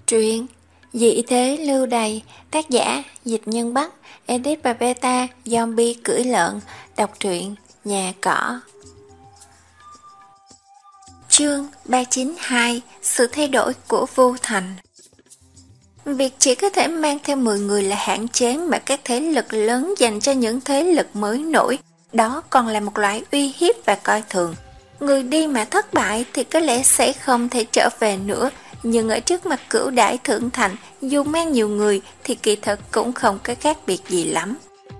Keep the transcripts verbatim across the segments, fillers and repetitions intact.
Truyện Dị thế lưu đày, tác giả Dịch Nhân Bắc, edit và beta Zombie cưỡi lợn. Đọc truyện Nhà cỏ. Chương ba trăm chín mươi hai. Sự thay đổi của Vu Thành. Việc chỉ có thể mang theo mười người là hạn chế mà các thế lực lớn dành cho những thế lực mới nổi. Đó còn là một loại uy hiếp và coi thường. Người đi mà thất bại thì có lẽ sẽ không thể trở về nữa. Nhưng ở trước mặt Cửu Đãi Thượng Thành, dù mang nhiều người thì kỳ thật cũng không có khác biệt gì lắm.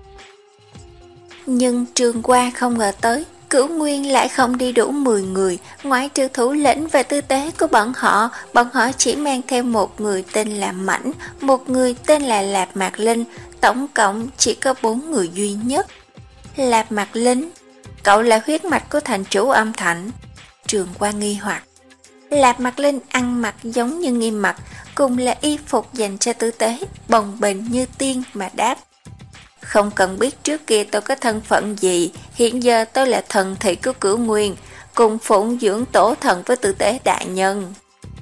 Nhưng Trường Qua không ngờ tới, Cửu Nguyên lại không đi đủ mười người. Ngoại trừ thủ lĩnh và tư tế của bọn họ, bọn họ chỉ mang theo một người tên là Mãnh, một người tên là Lạp Mạc Linh. Tổng cộng chỉ có bốn người duy nhất. Lạp Mạc Linh, cậu là huyết mạch của thành chủ Âm Thành. Trường Qua nghi hoặc. Lạp Mạc Linh ăn mặc giống như Nghiêm Mặc, cùng là y phục dành cho tư tế, bồng bềnh như tiên mà đáp. Không cần biết trước kia tôi có thân phận gì, hiện giờ tôi là thần thị của Cửu Nguyên, cùng phụng dưỡng tổ thần với tư tế đại nhân.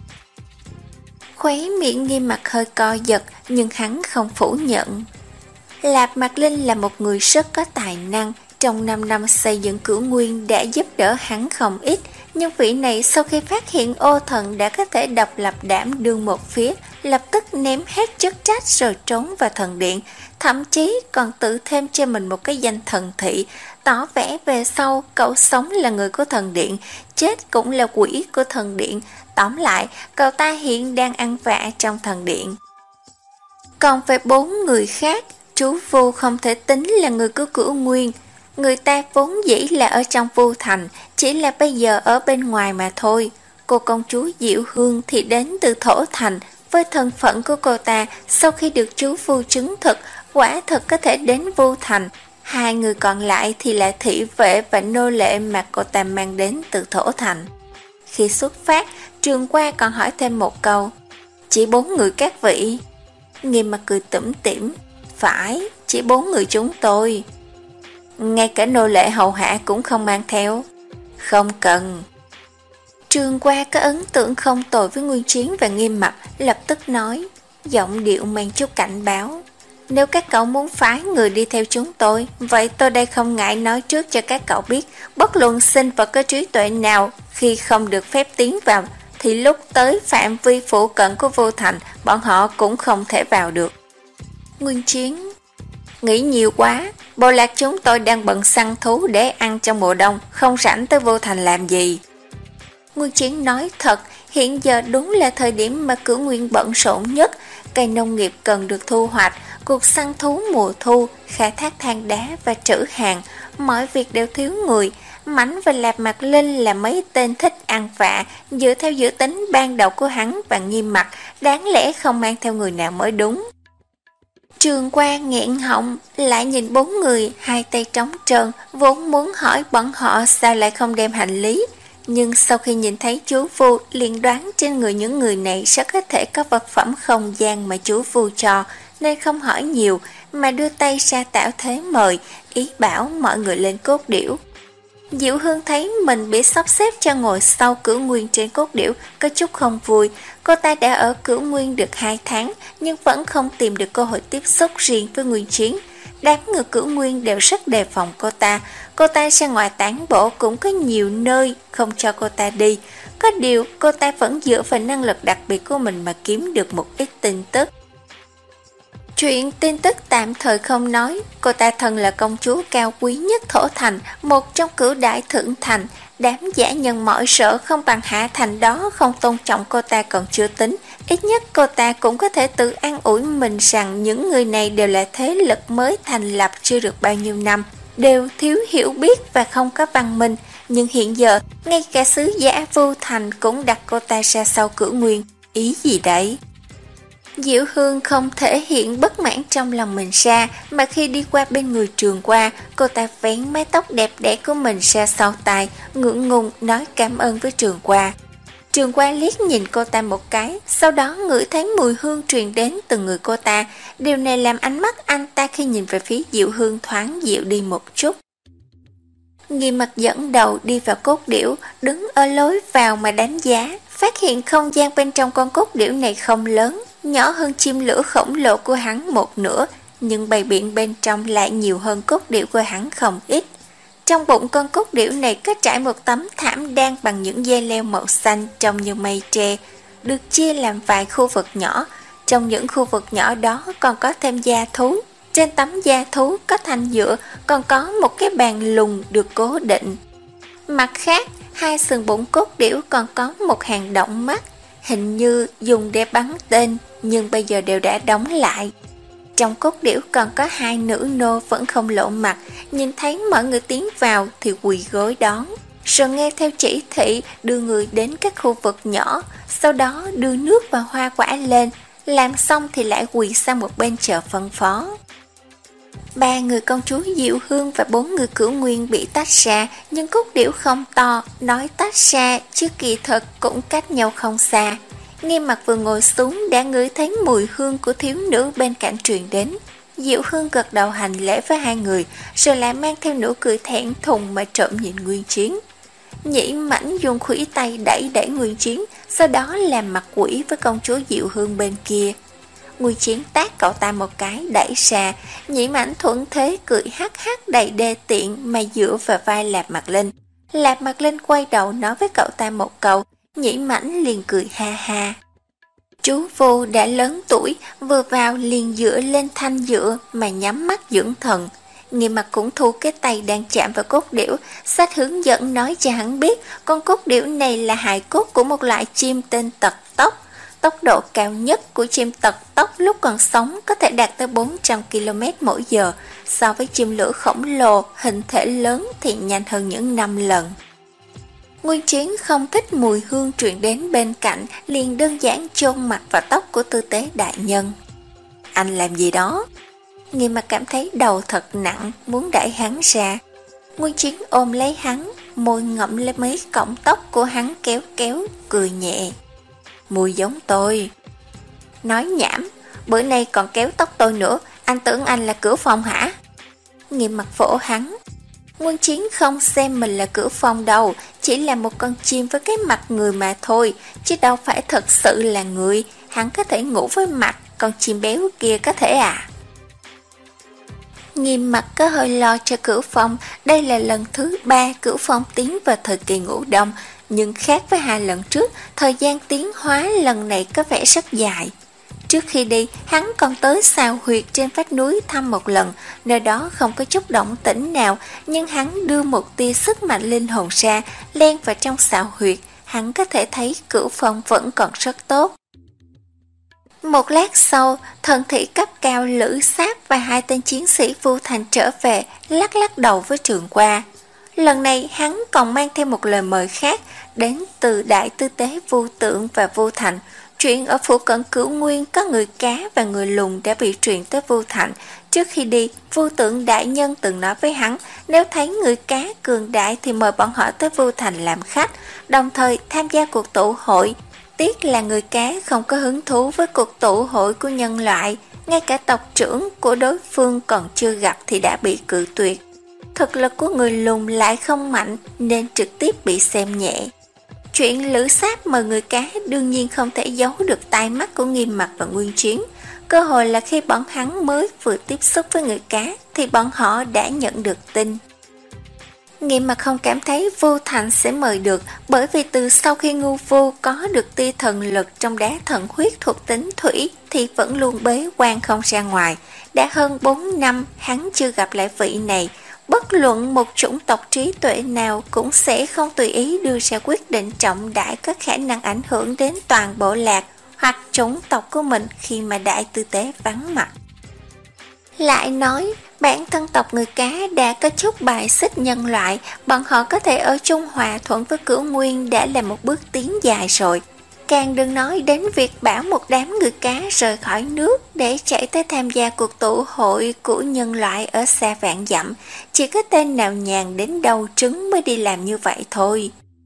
Khóe miệng Nghiêm Mặc hơi co giật, nhưng hắn không phủ nhận. Lạp Mạc Linh là một người rất có tài năng, trong năm năm xây dựng Cửu Nguyên đã giúp đỡ hắn không ít. Nhưng vị này sau khi phát hiện ô thần đã có thể độc lập đảm đương một phía, lập tức ném hết chức trách rồi trốn vào thần điện, thậm chí còn tự thêm cho mình một cái danh thần thị, tỏ vẻ về sau cậu sống là người của thần điện, chết cũng là quỷ của thần điện. Tóm lại, cậu ta hiện đang ăn vạ trong thần điện. Còn về bốn người khác, chú Vu không thể tính là người của Cửu Nguyên. Người ta vốn dĩ là ở trong Vu Thành, chỉ là bây giờ ở bên ngoài mà thôi. Cô công chúa Diệu Hương thì đến từ Thổ Thành. Với thân phận của cô ta, sau khi được chú Vu chứng thực, quả thật có thể đến Vu Thành. Hai người còn lại thì là thị vệ và nô lệ mà cô ta mang đến từ Thổ Thành. Khi xuất phát, Trường Qua còn hỏi thêm một câu. Chỉ bốn người các vị? Nghiêm Mặc cười tủm tỉm. Phải, chỉ bốn người chúng tôi. Ngay cả nô lệ hầu hạ cũng không mang theo. Không cần. Trường Qua có ấn tượng không tồi với Nguyên Chiến và Nghiêm Mặc, lập tức nói, giọng điệu mang chút cảnh báo. Nếu các cậu muốn phái người đi theo chúng tôi, vậy tôi đây không ngại nói trước cho các cậu biết, bất luận sinh vật có trí tuệ nào khi không được phép tiến vào, thì lúc tới phạm vi phụ cận của Vô Thành, bọn họ cũng không thể vào được. Nguyên Chiến nghĩ nhiều quá, bộ lạc chúng tôi đang bận săn thú để ăn trong mùa đông, không rảnh tới Vô Thành làm gì. Nguyên Chiến nói thật, hiện giờ đúng là thời điểm mà Cửu Nguyên bận rộn nhất, cây nông nghiệp cần được thu hoạch, cuộc săn thú mùa thu, khai thác than đá và trữ hàng, mọi việc đều thiếu người. Mãnh và Lạp Mạc Linh là mấy tên thích ăn vạ, dựa theo dự tính ban đầu của hắn và Nghiêm Mặc, đáng lẽ không mang theo người nào mới đúng. Trường Qua nghẹn họng, lại nhìn bốn người, hai tay trống trơn, vốn muốn hỏi bọn họ sao lại không đem hành lý. Nhưng sau khi nhìn thấy chú Vu, liền đoán trên người những người này rất có thể có vật phẩm không gian mà chú Vu cho, nên không hỏi nhiều, mà đưa tay ra tạo thế mời, ý bảo mọi người lên cốt điểu. Diệu Hương thấy mình bị sắp xếp cho ngồi sau Cửu Nguyên trên cốt điểu, có chút không vui. Cô ta đã ở Cửu Nguyên được hai tháng, nhưng vẫn không tìm được cơ hội tiếp xúc riêng với Nguyên Chiến. Đám người Cửu Nguyên đều rất đề phòng cô ta. Cô ta ra ngoài tản bộ cũng có nhiều nơi không cho cô ta đi. Có điều cô ta vẫn dựa vào năng lực đặc biệt của mình mà kiếm được một ít tin tức. Chuyện tin tức tạm thời không nói, cô ta thân là công chúa cao quý nhất Thổ Thành, một trong Cửu Đãi Thượng Thành. Đám giả nhân mọi sợ không bằng Hạ Thành đó không tôn trọng cô ta còn chưa tính, ít nhất cô ta cũng có thể tự an ủi mình rằng những người này đều là thế lực mới thành lập chưa được bao nhiêu năm, đều thiếu hiểu biết và không có văn minh. Nhưng hiện giờ, ngay cả sứ giả Vu Thành cũng đặt cô ta ra sau Cửu Nguyên. Ý gì đấy? Diệu Hương không thể hiện bất mãn trong lòng mình ra, mà khi đi qua bên người Trường Qua, cô ta vén mái tóc đẹp đẽ của mình ra sau tai, ngượng ngùng nói cảm ơn với Trường Qua. Trường Qua liếc nhìn cô ta một cái, sau đó ngửi thấy mùi hương truyền đến từ người cô ta. Điều này làm ánh mắt anh ta khi nhìn về phía Diệu Hương thoáng dịu đi một chút. Nghiêm Mặc dẫn đầu đi vào cốt điểu, đứng ở lối vào mà đánh giá. phát hiện không gian bên trong con cốt điểu này không lớn, nhỏ hơn chim lửa khổng lồ của hắn một nửa, nhưng bầy biển bên trong lại nhiều hơn cốt điểu của hắn không ít. Trong bụng con cốt điểu này có trải một tấm thảm đan bằng những dây leo màu xanh trông như mây tre, được chia làm vài khu vực nhỏ. Trong những khu vực nhỏ đó còn có thêm da thú. Trên tấm da thú có thanh nhựa, còn có một cái bàn lùn được cố định. Mặt khác, hai sừng bụng cốt điểu còn có một hàng động mắt, hình như dùng để bắn tên, nhưng bây giờ đều đã đóng lại. Trong cốt điểu còn có hai nữ nô vẫn không lộ mặt, nhìn thấy mọi người tiến vào thì quỳ gối đón, rồi nghe theo chỉ thị đưa người đến các khu vực nhỏ, sau đó đưa nước và hoa quả lên, làm xong thì lại quỳ sang một bên chờ phân phó. Ba người công chúa Diệu Hương và bốn người Cửu Nguyên bị tách ra, nhưng cốt điểu không to, nói tách ra chứ kỳ thực cũng cách nhau không xa. Nghiêm Mặc vừa ngồi xuống đã ngửi thấy mùi hương của thiếu nữ bên cạnh truyền đến. Diệu Hương gật đầu hành lễ với hai người, rồi lại mang theo nụ cười thẹn thùng mà trộm nhìn Nguyên Chiến. Nhĩ Mãnh dùng khuỷu tay đẩy đẩy Nguyên Chiến, sau đó làm mặt quỷ với công chúa Diệu Hương bên kia. Nguyên Chiến tát cậu ta một cái đẩy ra, Nhĩ Mãnh thuận thế cười hắc hắc đầy đê tiện mà dựa vào vai Lạp Mặt Linh. Lạp Mặt Linh quay đầu nói với cậu ta một câu, Nhĩ Mãnh liền cười ha ha. Chú Vô đã lớn tuổi, vừa vào liền dựa lên thanh dựa mà nhắm mắt dưỡng thần. Nghiêm Mặc cũng thu cái tay đang chạm vào cốt điểu, sách hướng dẫn nói cho hắn biết con cốt điểu này là hài cốt của một loại chim tên tật tốc. Tốc độ cao nhất của chim tật tốc lúc còn sống có thể đạt tới bốn trăm ki lô mét mỗi giờ, so với chim lửa khổng lồ hình thể lớn thì nhanh hơn những năm lần. Nguyên Chiến không thích mùi hương truyền đến bên cạnh, liền đơn giản chôn mặt vào tóc của tư tế đại nhân. Anh làm gì đó? Nghiêm Mặc cảm thấy đầu thật nặng, muốn đẩy hắn ra. Nguyên Chiến ôm lấy hắn, môi ngậm lấy mấy cọng tóc của hắn kéo kéo, cười nhẹ. Mùi giống tôi. Nói nhảm, bữa nay còn kéo tóc tôi nữa, anh tưởng anh là Cửu Phong hả? Nghiêm Mặc vỗ hắn. Nguyên Chiến không xem mình là Cửu Phong đâu, chỉ là một con chim với cái mặt người mà thôi, chứ đâu phải thật sự là người. Hắn có thể ngủ với mặt, con chim béo kia có thể à? Nghiêm Mặc có hơi lo cho Cửu Phong, đây là lần thứ ba Cửu Phong tiến vào thời kỳ ngủ đông, nhưng khác với hai lần trước, thời gian tiến hóa lần này có vẻ rất dài. Trước khi đi, hắn còn tới sào huyệt trên vách núi thăm một lần, nơi đó không có chút động tĩnh nào, nhưng hắn đưa một tia sức mạnh linh hồn ra, len vào trong sào huyệt, hắn có thể thấy Cửu Phong vẫn còn rất tốt. Một lát sau, thần thị cấp cao Lữ Sáp và hai tên chiến sĩ Vu Thành trở về, lắc lắc đầu với Trường Qua. Lần này hắn còn mang thêm một lời mời khác, đến từ Đại Tư Tế Vu Tượng và Vu Thành. Chuyện ở phủ cận Cửu Nguyên có người cá và người lùn đã bị truyền tới Vu Thành. Trước khi đi, Vu Tượng đại nhân từng nói với hắn, nếu thấy người cá cường đại thì mời bọn họ tới Vu Thành làm khách, đồng thời tham gia cuộc tụ hội. Tiếc là người cá không có hứng thú với cuộc tụ hội của nhân loại, ngay cả tộc trưởng của đối phương còn chưa gặp thì đã bị cự tuyệt. Thực lực của người lùn lại không mạnh nên trực tiếp bị xem nhẹ. Chuyện Lữ Sáp mời người cá đương nhiên không thể giấu được tai mắt của Nghiêm Mặc và Nguyên Chiến. Cơ hội là khi bọn hắn mới vừa tiếp xúc với người cá thì bọn họ đã nhận được tin. Nghiêm Mặc không cảm thấy Vu Thành sẽ mời được, bởi vì từ sau khi Ngưu Vu có được tia thần lực trong đá thần huyết thuộc tính thủy thì vẫn luôn bế quan không ra ngoài. Đã hơn bốn năm hắn chưa gặp lại vị này. Bất luận một chủng tộc trí tuệ nào cũng sẽ không tùy ý đưa ra quyết định trọng đại có khả năng ảnh hưởng đến toàn bộ lạc hoặc chủng tộc của mình khi mà Đại Tư Tế vắng mặt. Lại nói, bản thân tộc người cá đã có chút bài xích nhân loại, bọn họ có thể ở chung hòa thuận với Cửu Nguyên đã là một bước tiến dài rồi. Càng đừng nói đến việc bảo một đám người cá rời khỏi nước để chạy tới tham gia cuộc tụ hội của nhân loại ở xa vạn dặm. Chỉ có tên nào nhàn đến đầu trứng mới đi làm như vậy thôi.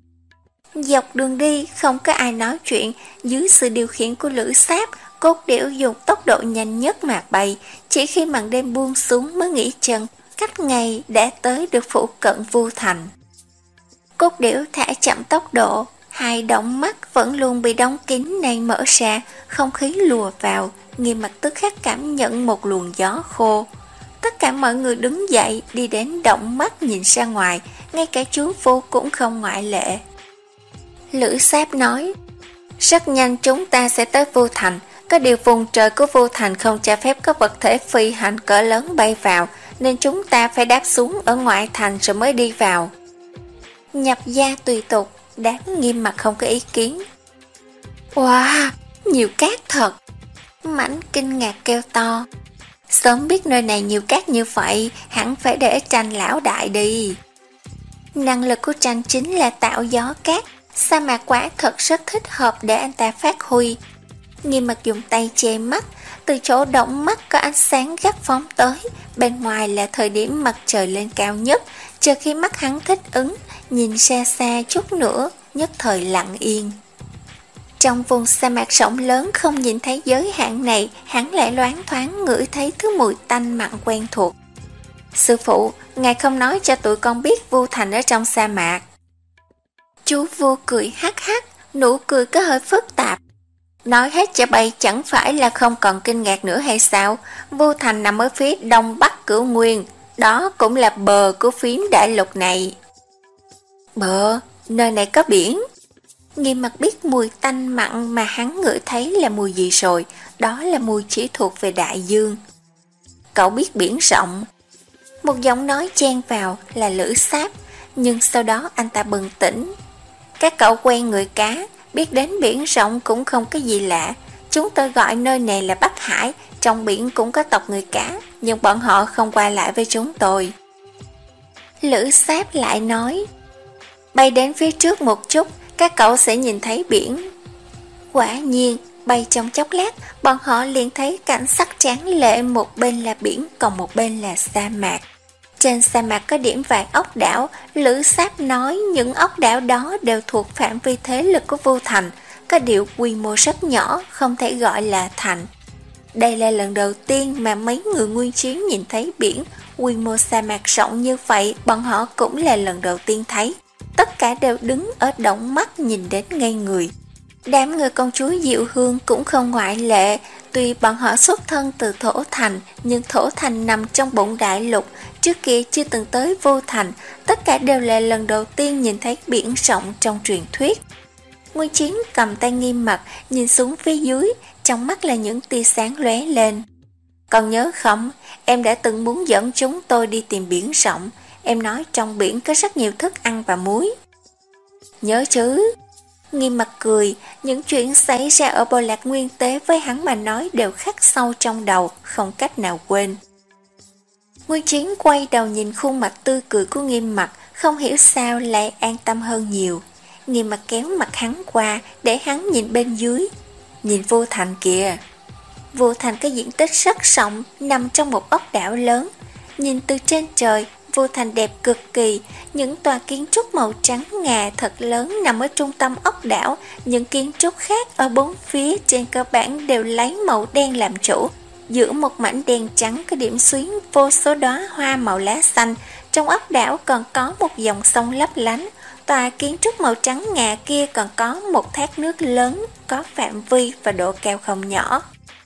Dọc đường đi không có ai nói chuyện, dưới sự điều khiển của Lữ Sáp, cốt điểu dùng tốc độ nhanh nhất mà bay. Chỉ khi màn đêm buông xuống mới nghỉ chân, cách ngày đã tới được phủ cận Vu Thành. Cốt điểu thả chậm tốc độ, Hai động mắt vẫn luôn bị đóng kín này mở ra, không khí lùa vào, Nghiêm Mặc tức khắc cảm nhận một luồng gió khô. Tất cả mọi người đứng dậy đi đến động mắt nhìn ra ngoài, ngay cả chú Vô cũng không ngoại lệ. Lữ Sáp nói, rất nhanh chúng ta sẽ tới Vô Thành, có điều vùng trời của Vô Thành không cho phép có vật thể phi hành cỡ lớn bay vào, nên chúng ta phải đáp xuống ở ngoại thành rồi mới đi vào. Nhập gia tùy tục, đám Nghiêm Mặc không có ý kiến. Wow, nhiều cát thật! Mãnh kinh ngạc kêu to. Sớm biết nơi này nhiều cát như vậy, hẳn phải để Tranh lão đại đi. Năng lực của Tranh chính là tạo gió cát, sa mạc quả thật rất thích hợp để anh ta phát huy. Nghiêm Mặc dùng tay che mắt, từ chỗ động mắt có ánh sáng gắt phóng tới, bên ngoài là thời điểm mặt trời lên cao nhất, chờ khi mắt hắn thích ứng, nhìn xa xa chút nữa, nhất thời lặng yên. Trong vùng sa mạc rộng lớn không nhìn thấy giới hạn này, hắn lại loáng thoáng ngửi thấy thứ mùi tanh mặn quen thuộc. Sư phụ, ngài không nói cho tụi con biết Vu Thành ở trong sa mạc. Chú Vu cười hắc hắc, nụ cười có hơi phức tạp. Nói hết cho bay chẳng phải là không còn kinh ngạc nữa hay sao? Vu Thành nằm ở phía đông bắc Cửu Nguyên, đó cũng là bờ của phiến đại lục này. Bờ, nơi này có biển. Nghiêm Mặc biết mùi tanh mặn mà hắn ngửi thấy là mùi gì rồi, đó là mùi chỉ thuộc về đại dương. Cậu biết biển rộng. Một giọng nói chen vào là Lữ Sáp, nhưng sau đó anh ta bừng tỉnh. Các cậu quen người cá, biết đến biển rộng cũng không có gì lạ. Chúng tôi gọi nơi này là Bắc Hải, trong biển cũng có tộc người cá, nhưng bọn họ không qua lại với chúng tôi. Lữ Sáp lại nói, bay đến phía trước một chút, các cậu sẽ nhìn thấy biển. Quả nhiên, bay trong chốc lát, bọn họ liền thấy cảnh sắc tráng lệ, một bên là biển, còn một bên là sa mạc. Trên sa mạc có điểm vài ốc đảo, Lữ Sáp nói những ốc đảo đó đều thuộc phạm vi thế lực của Vu Thành, có điều quy mô rất nhỏ, không thể gọi là thành. Đây là lần đầu tiên mà mấy người nguyên chiến nhìn thấy biển, quy mô sa mạc rộng như vậy, bọn họ cũng là lần đầu tiên thấy. Tất cả đều đứng ở động mắt nhìn đến ngây người. Đám người công chúa Diệu Hương cũng không ngoại lệ, tuy bọn họ xuất thân từ Thổ Thành, nhưng Thổ Thành nằm trong bụng đại lục, trước kia chưa từng tới Vô Thành, tất cả đều là lần đầu tiên nhìn thấy biển rộng trong truyền thuyết. Nguyên Chiến cầm tay Nghiêm Mặc, nhìn xuống phía dưới, trong mắt là những tia sáng lóe lên. Còn nhớ không, em đã từng muốn dẫn chúng tôi đi tìm biển rộng, em nói trong biển có rất nhiều thức ăn và muối. Nhớ chứ? Nghiêm Mặc cười, những chuyện xảy ra ở Bộ Lạc Nguyên Tế với hắn mà nói đều khắc sâu trong đầu, không cách nào quên. Nguyên Chiến quay đầu nhìn khuôn mặt tươi cười của Nghiêm Mặc, không hiểu sao lại an tâm hơn nhiều. Nghiêm Mặc kéo mặt hắn qua, để hắn nhìn bên dưới. Nhìn Vô Thành kìa. Vô Thành có diện tích rất rộng, nằm trong một ốc đảo lớn. Nhìn từ trên trời, Vô Thành đẹp cực kỳ, những tòa kiến trúc màu trắng ngà thật lớn nằm ở trung tâm ốc đảo, những kiến trúc khác ở bốn phía trên cơ bản đều lấy màu đen làm chủ. Giữa một mảnh đen trắng có điểm xuyến vô số đóa hoa màu lá xanh, trong ốc đảo còn có một dòng sông lấp lánh, tòa kiến trúc màu trắng ngà kia còn có một thác nước lớn, có phạm vi và độ cao không nhỏ.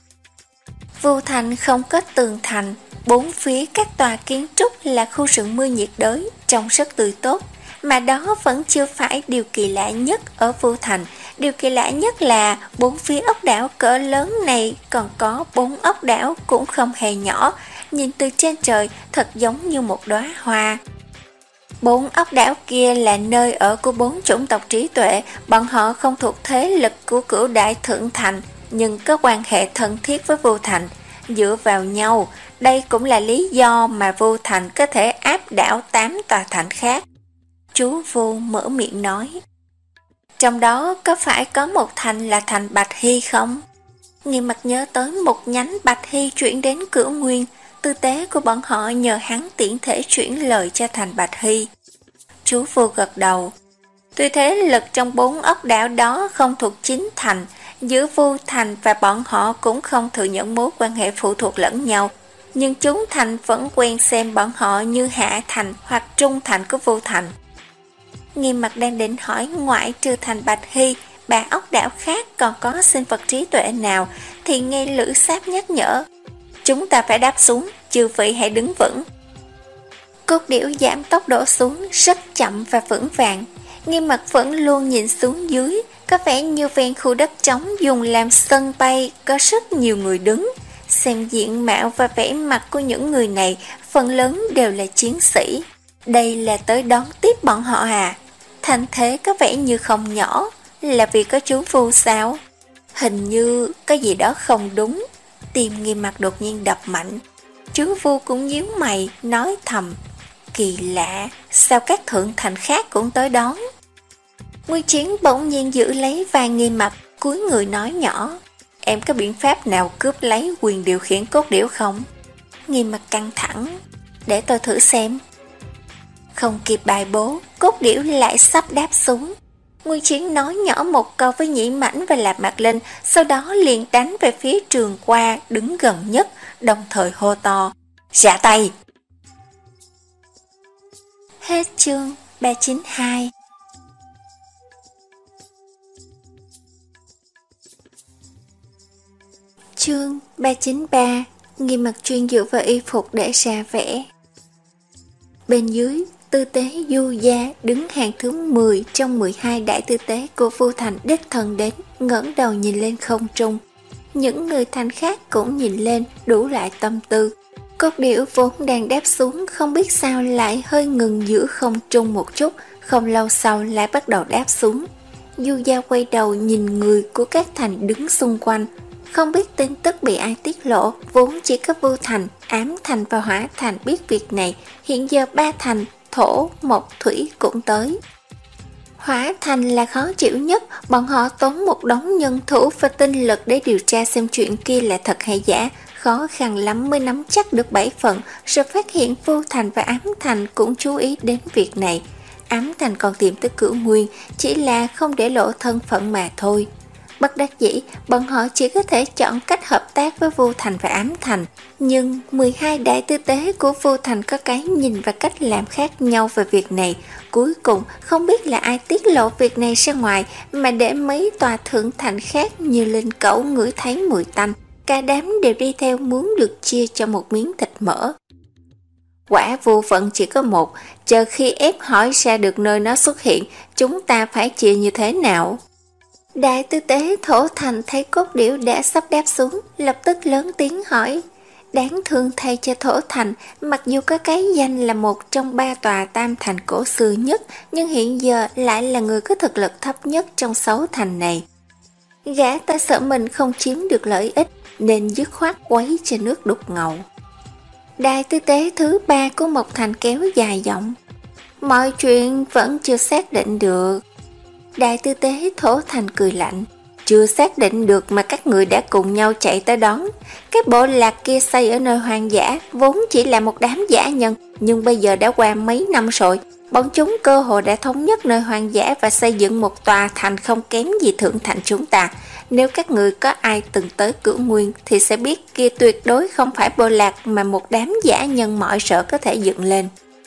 Vô Thành không có tường thành, bốn phía các tòa kiến trúc là khu rừng mưa nhiệt đới, trông rất tươi tốt, mà đó vẫn chưa phải điều kỳ lạ nhất ở Vô Thành. Điều kỳ lạ nhất là bốn phía ốc đảo cỡ lớn này còn có bốn ốc đảo cũng không hề nhỏ, nhìn từ trên trời thật giống như một đóa hoa. Bốn ốc đảo kia là nơi ở của bốn chủng tộc trí tuệ, bọn họ không thuộc thế lực của Cửu Đại Thượng Thành, nhưng có quan hệ thân thiết với Vô Thành, dựa vào nhau. Đây cũng là lý do mà Vô Thành có thể áp đảo tám tòa thành khác. Chú Vô mở miệng nói. Trong đó có phải có một thành là thành Bạch Hy không? Nghiêm Mặc nhớ tới một nhánh Bạch Hy chuyển đến Cửu Nguyên, tư tế của bọn họ nhờ hắn tiện thể chuyển lời cho thành Bạch Hy. Chú Vô gật đầu. Tuy thế lực trong bốn ốc đảo đó không thuộc chính thành, giữa Vô Thành và bọn họ cũng không thừa nhận mối quan hệ phụ thuộc lẫn nhau, nhưng chúng thành vẫn quen xem bọn họ như hạ thành hoặc trung thành của Vô Thành. Nghiêm Mặt đang định hỏi ngoại trừ Thành Bạch Hy, bà ốc đảo khác còn có sinh vật trí tuệ nào, thì nghe Lữ Sáp nhắc nhở. Chúng ta phải đáp xuống, chư vị hãy đứng vững. Cốt điểu giảm tốc độ xuống rất chậm và vững vàng. Nghiêm Mặt vẫn luôn nhìn xuống dưới, có vẻ như ven khu đất trống dùng làm sân bay có rất nhiều người đứng. Xem diện mạo và vẻ mặt của những người này, phần lớn đều là chiến sĩ. Đây là tới đón tiếp bọn họ à? Thành thế có vẻ như không nhỏ, là vì có chú Vu sao? Hình như có gì đó không đúng. Tim Nghiêm Mặt đột nhiên đập mạnh. Chú Vu cũng nhíu mày, nói thầm. Kỳ lạ, sao các thượng thành khác cũng tới đón? Nguyên Chiến bỗng nhiên giữ lấy vai Nghiêm Mặt, cúi người nói nhỏ. Em có biện pháp nào cướp lấy quyền điều khiển cốt điểu không? Nghiêm Mặt căng thẳng. Để tôi thử xem. Không kịp bài bố, cốt điểu lại sắp đáp xuống. Nguyên Chiến nói nhỏ một câu với Nhĩ Mãnh và Lạp Mạc Linh, sau đó liền đánh về phía Trường Qua đứng gần nhất, đồng thời hô to. Rạ tay! Hết chương ba chín hai. Chương ba chín ba. Nghiêm Mặt chuyên dựa vào y phục để ra vẽ. Bên dưới, tư tế Du Gia đứng hàng thứ mười trong mười hai đại tư tế của Vu Thành đích thân đến, ngẩng đầu nhìn lên không trung. Những người thành khác cũng nhìn lên, đủ lại tâm tư. Cốt điểu vốn đang đáp xuống, không biết sao lại hơi ngừng giữa không trung một chút, không lâu sau lại bắt đầu đáp xuống. Du Gia quay đầu nhìn người của các thành đứng xung quanh. Không biết tin tức bị ai tiết lộ, vốn chỉ có Vu Thành, Ám Thành và Hỏa Thành biết việc này, hiện giờ ba thành, Thổ, Mộc, Thủy cũng tới. Hỏa Thành là khó chịu nhất, bọn họ tốn một đống nhân thủ và tinh lực để điều tra xem chuyện kia là thật hay giả, khó khăn lắm mới nắm chắc được bảy phần, rồi phát hiện Vu Thành và Ám Thành cũng chú ý đến việc này. Ám Thành còn tìm tới Cửu Nguyên, chỉ là không để lộ thân phận mà thôi. Bất đắc dĩ, bọn họ chỉ có thể chọn cách hợp tác với Vu Thành và Ám Thành. Nhưng mười hai đại tư tế của Vu Thành có cái nhìn và cách làm khác nhau về việc này. Cuối cùng, không biết là ai tiết lộ việc này ra ngoài, mà để mấy tòa thượng thành khác như Linh Cẩu ngửi thấy mùi tanh. Cả đám đều đi theo muốn được chia cho một miếng thịt mỡ. Quả vô phận chỉ có một, chờ khi ép hỏi ra được nơi nó xuất hiện, chúng ta phải chia như thế nào? Đại tư tế Thổ Thành thấy cốt điểu đã sắp đáp xuống, lập tức lớn tiếng hỏi. Đáng thương thay cho Thổ Thành, mặc dù có cái danh là một trong ba tòa tam thành cổ xưa nhất, nhưng hiện giờ lại là người có thực lực thấp nhất trong sáu thành này. Gã ta sợ mình không chiếm được lợi ích, nên dứt khoát quấy cho nước đục ngầu. Đại tư tế thứ ba của Mộc Thành kéo dài giọng. Mọi chuyện vẫn chưa xác định được. Đại tư tế Thổ Thành cười lạnh. Chưa xác định được mà các người đã cùng nhau chạy tới đón. Cái bộ lạc kia xây ở nơi hoang dã, vốn chỉ là một đám dã nhân, nhưng bây giờ đã qua mấy năm rồi. Bọn chúng cơ hồ đã thống nhất nơi hoang dã và xây dựng một tòa thành không kém gì thượng thành chúng ta. Nếu các người có ai từng tới Cửu Nguyên thì sẽ biết kia tuyệt đối không phải bộ lạc mà một đám dã nhân mọi sợ có thể dựng lên.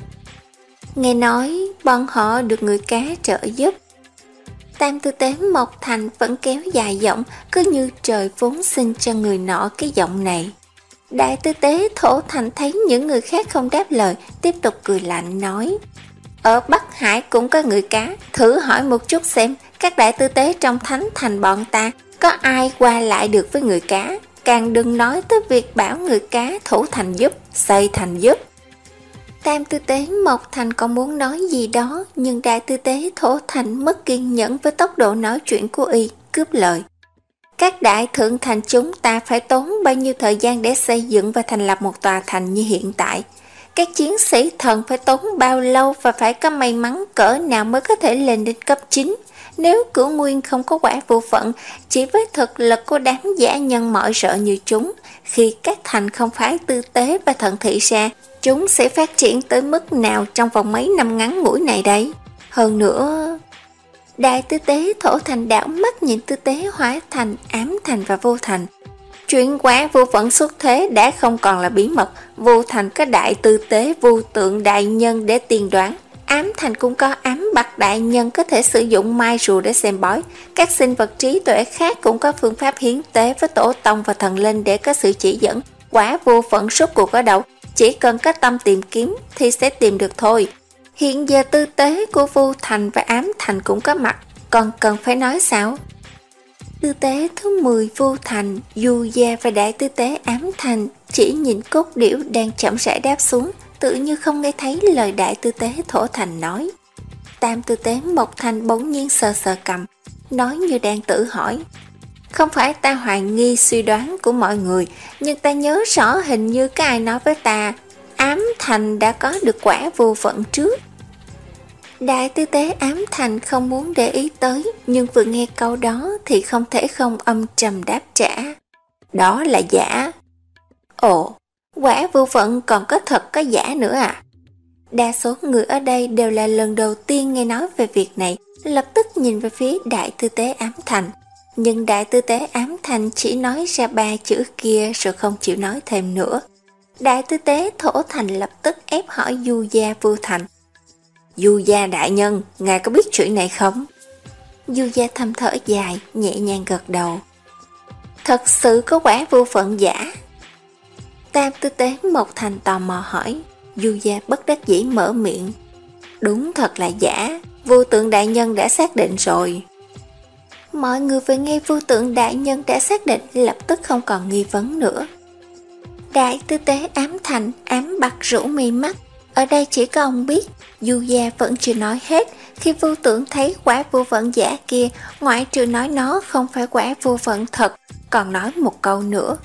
Nghe nói bọn họ được người cá trợ giúp. Tam tư tế Mộc Thành vẫn kéo dài giọng, cứ như trời vốn sinh cho người nọ cái giọng này. Đại tư tế Thổ Thành thấy những người khác không đáp lời, tiếp tục cười lạnh nói. Ở Bắc Hải cũng có người cá, thử hỏi một chút xem, các đại tư tế trong thánh thành bọn ta, có ai qua lại được với người cá, càng đừng nói tới việc bảo người cá thủ thành giúp, xây thành giúp. Tam tư tế Mộc Thành còn muốn nói gì đó, nhưng đại tư tế Thổ Thành mất kiên nhẫn với tốc độ nói chuyện của y, cướp lời. Các đại thượng thành chúng ta phải tốn bao nhiêu thời gian để xây dựng và thành lập một tòa thành như hiện tại? Các chiến sĩ thần phải tốn bao lâu và phải có may mắn cỡ nào mới có thể lên đến cấp chín? Nếu Cửu Nguyên không có quả vô phận, chỉ với thực lực của đám dã nhân mọi sợ như chúng, khi các thành không phải tư tế và thần thị ra, chúng sẽ phát triển tới mức nào trong vòng mấy năm ngắn ngủi này đấy? Hơn nữa, đại tư tế Thổ Thành đảo mắt nhìn tư tế Hỏa Thành, Ám Thành và Vô Thành. Chuyện quả vô phận xuất thế đã không còn là bí mật. Vô Thành có đại tư tế vô tượng đại nhân để tiên đoán. Ám thành cũng có ám bạc đại nhân có thể sử dụng mai rùa để xem bói. Các sinh vật trí tuệ khác cũng có phương pháp hiến tế với tổ tông và thần linh để có sự chỉ dẫn. Quả vô phận rốt cuộc ở đâu, chỉ cần có tâm tìm kiếm thì sẽ tìm được thôi. Hiện giờ tư tế của Vu Thành và Ám Thành cũng có mặt, còn cần phải nói sao? Tư tế thứ mười Vu Thành, Du Gia và đại tư tế Ám Thành chỉ nhìn cốt điểu đang chậm rãi đáp xuống, tự như không nghe thấy lời đại tư tế Thổ Thành nói. Tam tư tế Mộc Thành bỗng nhiên sờ sờ cầm, nói như đang tự hỏi. Không phải ta hoài nghi suy đoán của mọi người, nhưng ta nhớ rõ hình như có ai nói với ta, Ám Thành đã có được quả vô vận trước. Đại tư tế Ám Thành không muốn để ý tới, nhưng vừa nghe câu đó thì không thể không âm trầm đáp trả. Đó là giả. Ồ, quả vô vận còn có thật có giả nữa à? Đa số người ở đây đều là lần đầu tiên nghe nói về việc này, lập tức nhìn về phía đại tư tế Ám Thành. Nhưng đại tư tế Ám Thành chỉ nói ra ba chữ kia rồi không chịu nói thêm nữa. Đại tư tế Thổ Thành lập tức ép hỏi Du Gia Vu Thành. Du Gia đại nhân, ngài có biết chuyện này không? Du Gia thầm thở dài, nhẹ nhàng gật đầu. Thật sự có quả vô phận giả? Tam tư tế Mộc Thành tò mò hỏi. Du Gia bất đắc dĩ mở miệng. Đúng thật là giả, vô tượng đại nhân đã xác định rồi. Mọi người vừa nghe vô tượng đại nhân đã xác định lập tức không còn nghi vấn nữa. Đại tư tế Ám Thành ám bặt rũ mi mắt. Ở đây chỉ có ông biết. Du Gia vẫn chưa nói hết. Khi vô tượng thấy quả vô vận giả kia, ngoại trừ nói nó không phải quả vô vận thật, còn nói một câu nữa.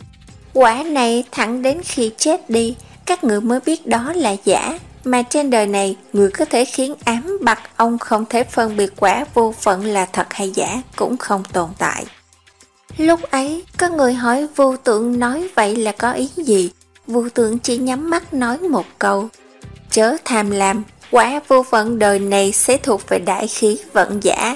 Quả này thẳng đến khi chết đi, các người mới biết đó là giả. Mà trên đời này, người có thể khiến ám bặt ông không thể phân biệt quả vô phận là thật hay giả cũng không tồn tại. Lúc ấy, có người hỏi vô tượng nói vậy là có ý gì? Vô tượng chỉ nhắm mắt nói một câu. Chớ tham lam, quả vô phận đời này sẽ thuộc về đại khí vận giả.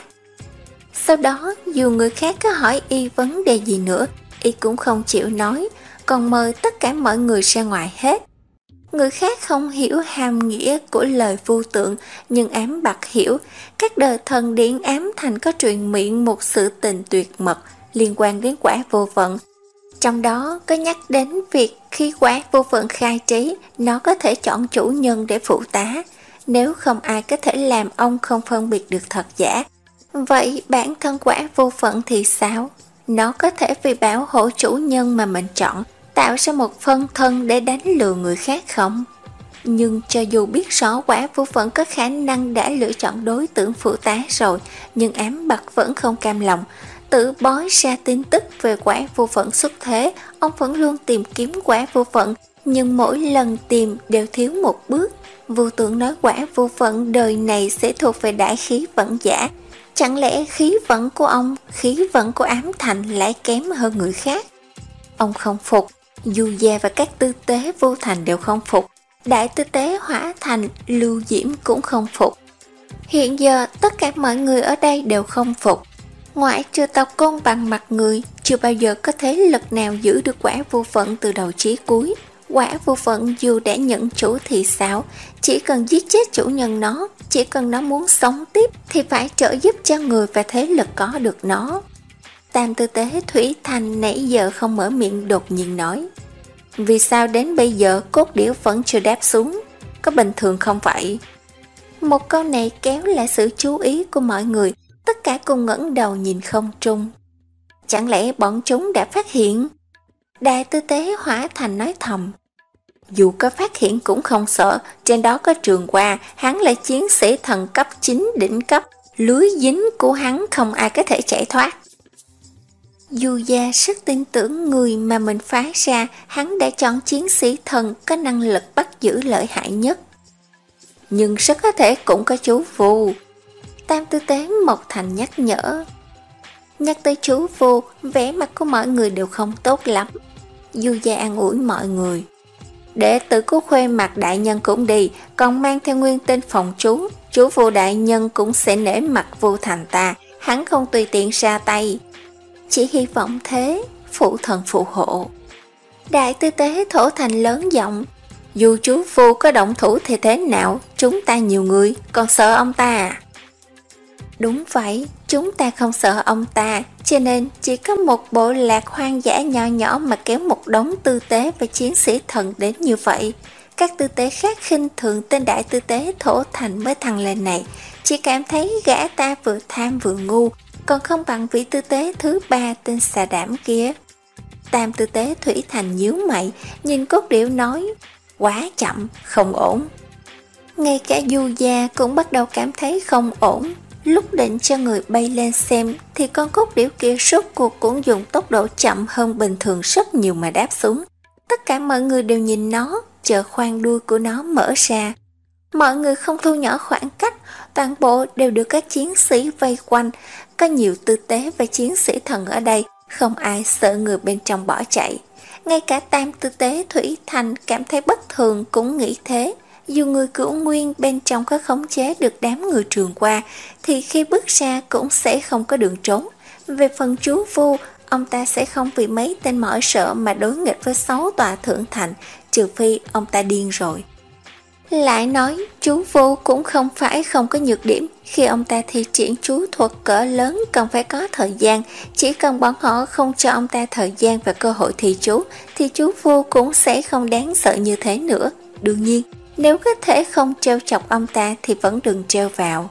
Sau đó, dù người khác có hỏi y vấn đề gì nữa, y cũng không chịu nói, còn mời tất cả mọi người ra ngoài hết. Người khác không hiểu hàm nghĩa của lời vô tượng, nhưng ám bặt hiểu. Các đời thần điển ám thành có truyền miệng một sự tình tuyệt mật liên quan đến quả vô vận. Trong đó có nhắc đến việc khi quả vô vận khai trí, nó có thể chọn chủ nhân để phụ tá. Nếu không ai có thể làm ông không phân biệt được thật giả. Vậy bản thân quả vô phận thì sao? Nó có thể vì bảo hộ chủ nhân mà mình chọn, tạo ra một phân thân để đánh lừa người khác không? Nhưng cho dù biết rõ quả vô phận có khả năng đã lựa chọn đối tượng phụ tá rồi, nhưng ám bặt vẫn không cam lòng. Tự bói ra tin tức về quả vô phận xuất thế, ông vẫn luôn tìm kiếm quả vô phận, nhưng mỗi lần tìm đều thiếu một bước. Vô tượng nói quả vô phận đời này sẽ thuộc về đại khí vận giả. Chẳng lẽ khí vận của ông, khí vận của ám thành lại kém hơn người khác? Ông không phục, Du Gia và các tư tế Vô Thành đều không phục. Đại tư tế Hỏa Thành, Lưu Diễm cũng không phục. Hiện giờ tất cả mọi người ở đây đều không phục. Ngoại trừ tộc Côn Bằng mặt người, chưa bao giờ có thế lực nào giữ được quả vô phận từ đầu chí cuối. Quả vô phận dù đã nhận chủ thì sao, chỉ cần giết chết chủ nhân nó, chỉ cần nó muốn sống tiếp thì phải trợ giúp cho người và thế lực có được nó. Tam tư tế Thủy Thành nãy giờ không mở miệng đột nhiên nói. Vì sao đến bây giờ cốt điểu vẫn chưa đáp xuống? Có bình thường không vậy? Một câu này kéo lại sự chú ý của mọi người, tất cả cùng ngẩng đầu nhìn không trung. Chẳng lẽ bọn chúng đã phát hiện? Đại tư tế Hỏa Thành nói thầm. Dù có phát hiện cũng không sợ, trên đó có Trường Qua, hắn là chiến sĩ thần cấp chín đỉnh cấp, lưới dính của hắn không ai có thể chạy thoát. Du Gia rất tin tưởng người mà mình phái ra, hắn đã chọn chiến sĩ thần có năng lực bắt giữ lợi hại nhất. Nhưng rất có thể cũng có chú Vu. Tam tư tế Mộc Thành nhắc nhở. Nhắc tới chú Vu, vẻ mặt của mọi người đều không tốt lắm. Du Gia an ủi mọi người. Đệ tử của Khuê Mặt đại nhân cũng đi, còn mang theo nguyên tên phòng chú. Chú Vu đại nhân cũng sẽ nể mặt Vu Thành ta, hắn không tùy tiện ra tay. Chỉ hy vọng thế, phụ thần phù hộ. Đại tư tế Thổ Thành lớn giọng. Dù chú phu có động thủ thì thế nào, chúng ta nhiều người, còn sợ ông ta à? Đúng vậy, chúng ta không sợ ông ta, cho nên chỉ có một bộ lạc hoang dã nhỏ nhỏ mà kéo một đống tư tế và chiến sĩ thần đến như vậy. Các tư tế khác khinh thường tên đại tư tế thổ thành mới thằng lên này, chỉ cảm thấy gã ta vừa tham vừa ngu, còn không bằng vị tư tế thứ ba tên xà đảm kia. Tam tư tế Thủy Thành nhíu mày, nhìn cốt điểu nói, quá chậm, không ổn. Ngay cả Du Gia cũng bắt đầu cảm thấy không ổn. Lúc định cho người bay lên xem thì con cốt điểu kia rốt cuộc cũng dùng tốc độ chậm hơn bình thường rất nhiều mà đáp xuống. Tất cả mọi người đều nhìn nó, chờ khoang đuôi của nó mở ra. Mọi người không thu nhỏ khoảng cách, toàn bộ đều được các chiến sĩ vây quanh. Có nhiều tư tế và chiến sĩ thần ở đây, không ai sợ người bên trong bỏ chạy. Ngay cả tam tư tế Thủy Thành cảm thấy bất thường cũng nghĩ thế. Dù người Cửu Nguyên bên trong có khống chế được đám người trường qua, thì khi bước ra cũng sẽ không có đường trốn. Về phần chú Vu, ông ta sẽ không vì mấy tên mỏi sợ mà đối nghịch với sáu tòa thượng thành, trừ phi ông ta điên rồi. Lại nói, chú Vu cũng không phải không có nhược điểm. Khi ông ta thi triển chú thuật cỡ lớn cần phải có thời gian, chỉ cần bọn họ không cho ông ta thời gian và cơ hội thi chú, thì chú Vu cũng sẽ không đáng sợ như thế nữa. Đương nhiên, nếu có thể không trêu chọc ông ta thì vẫn đừng trêu vào.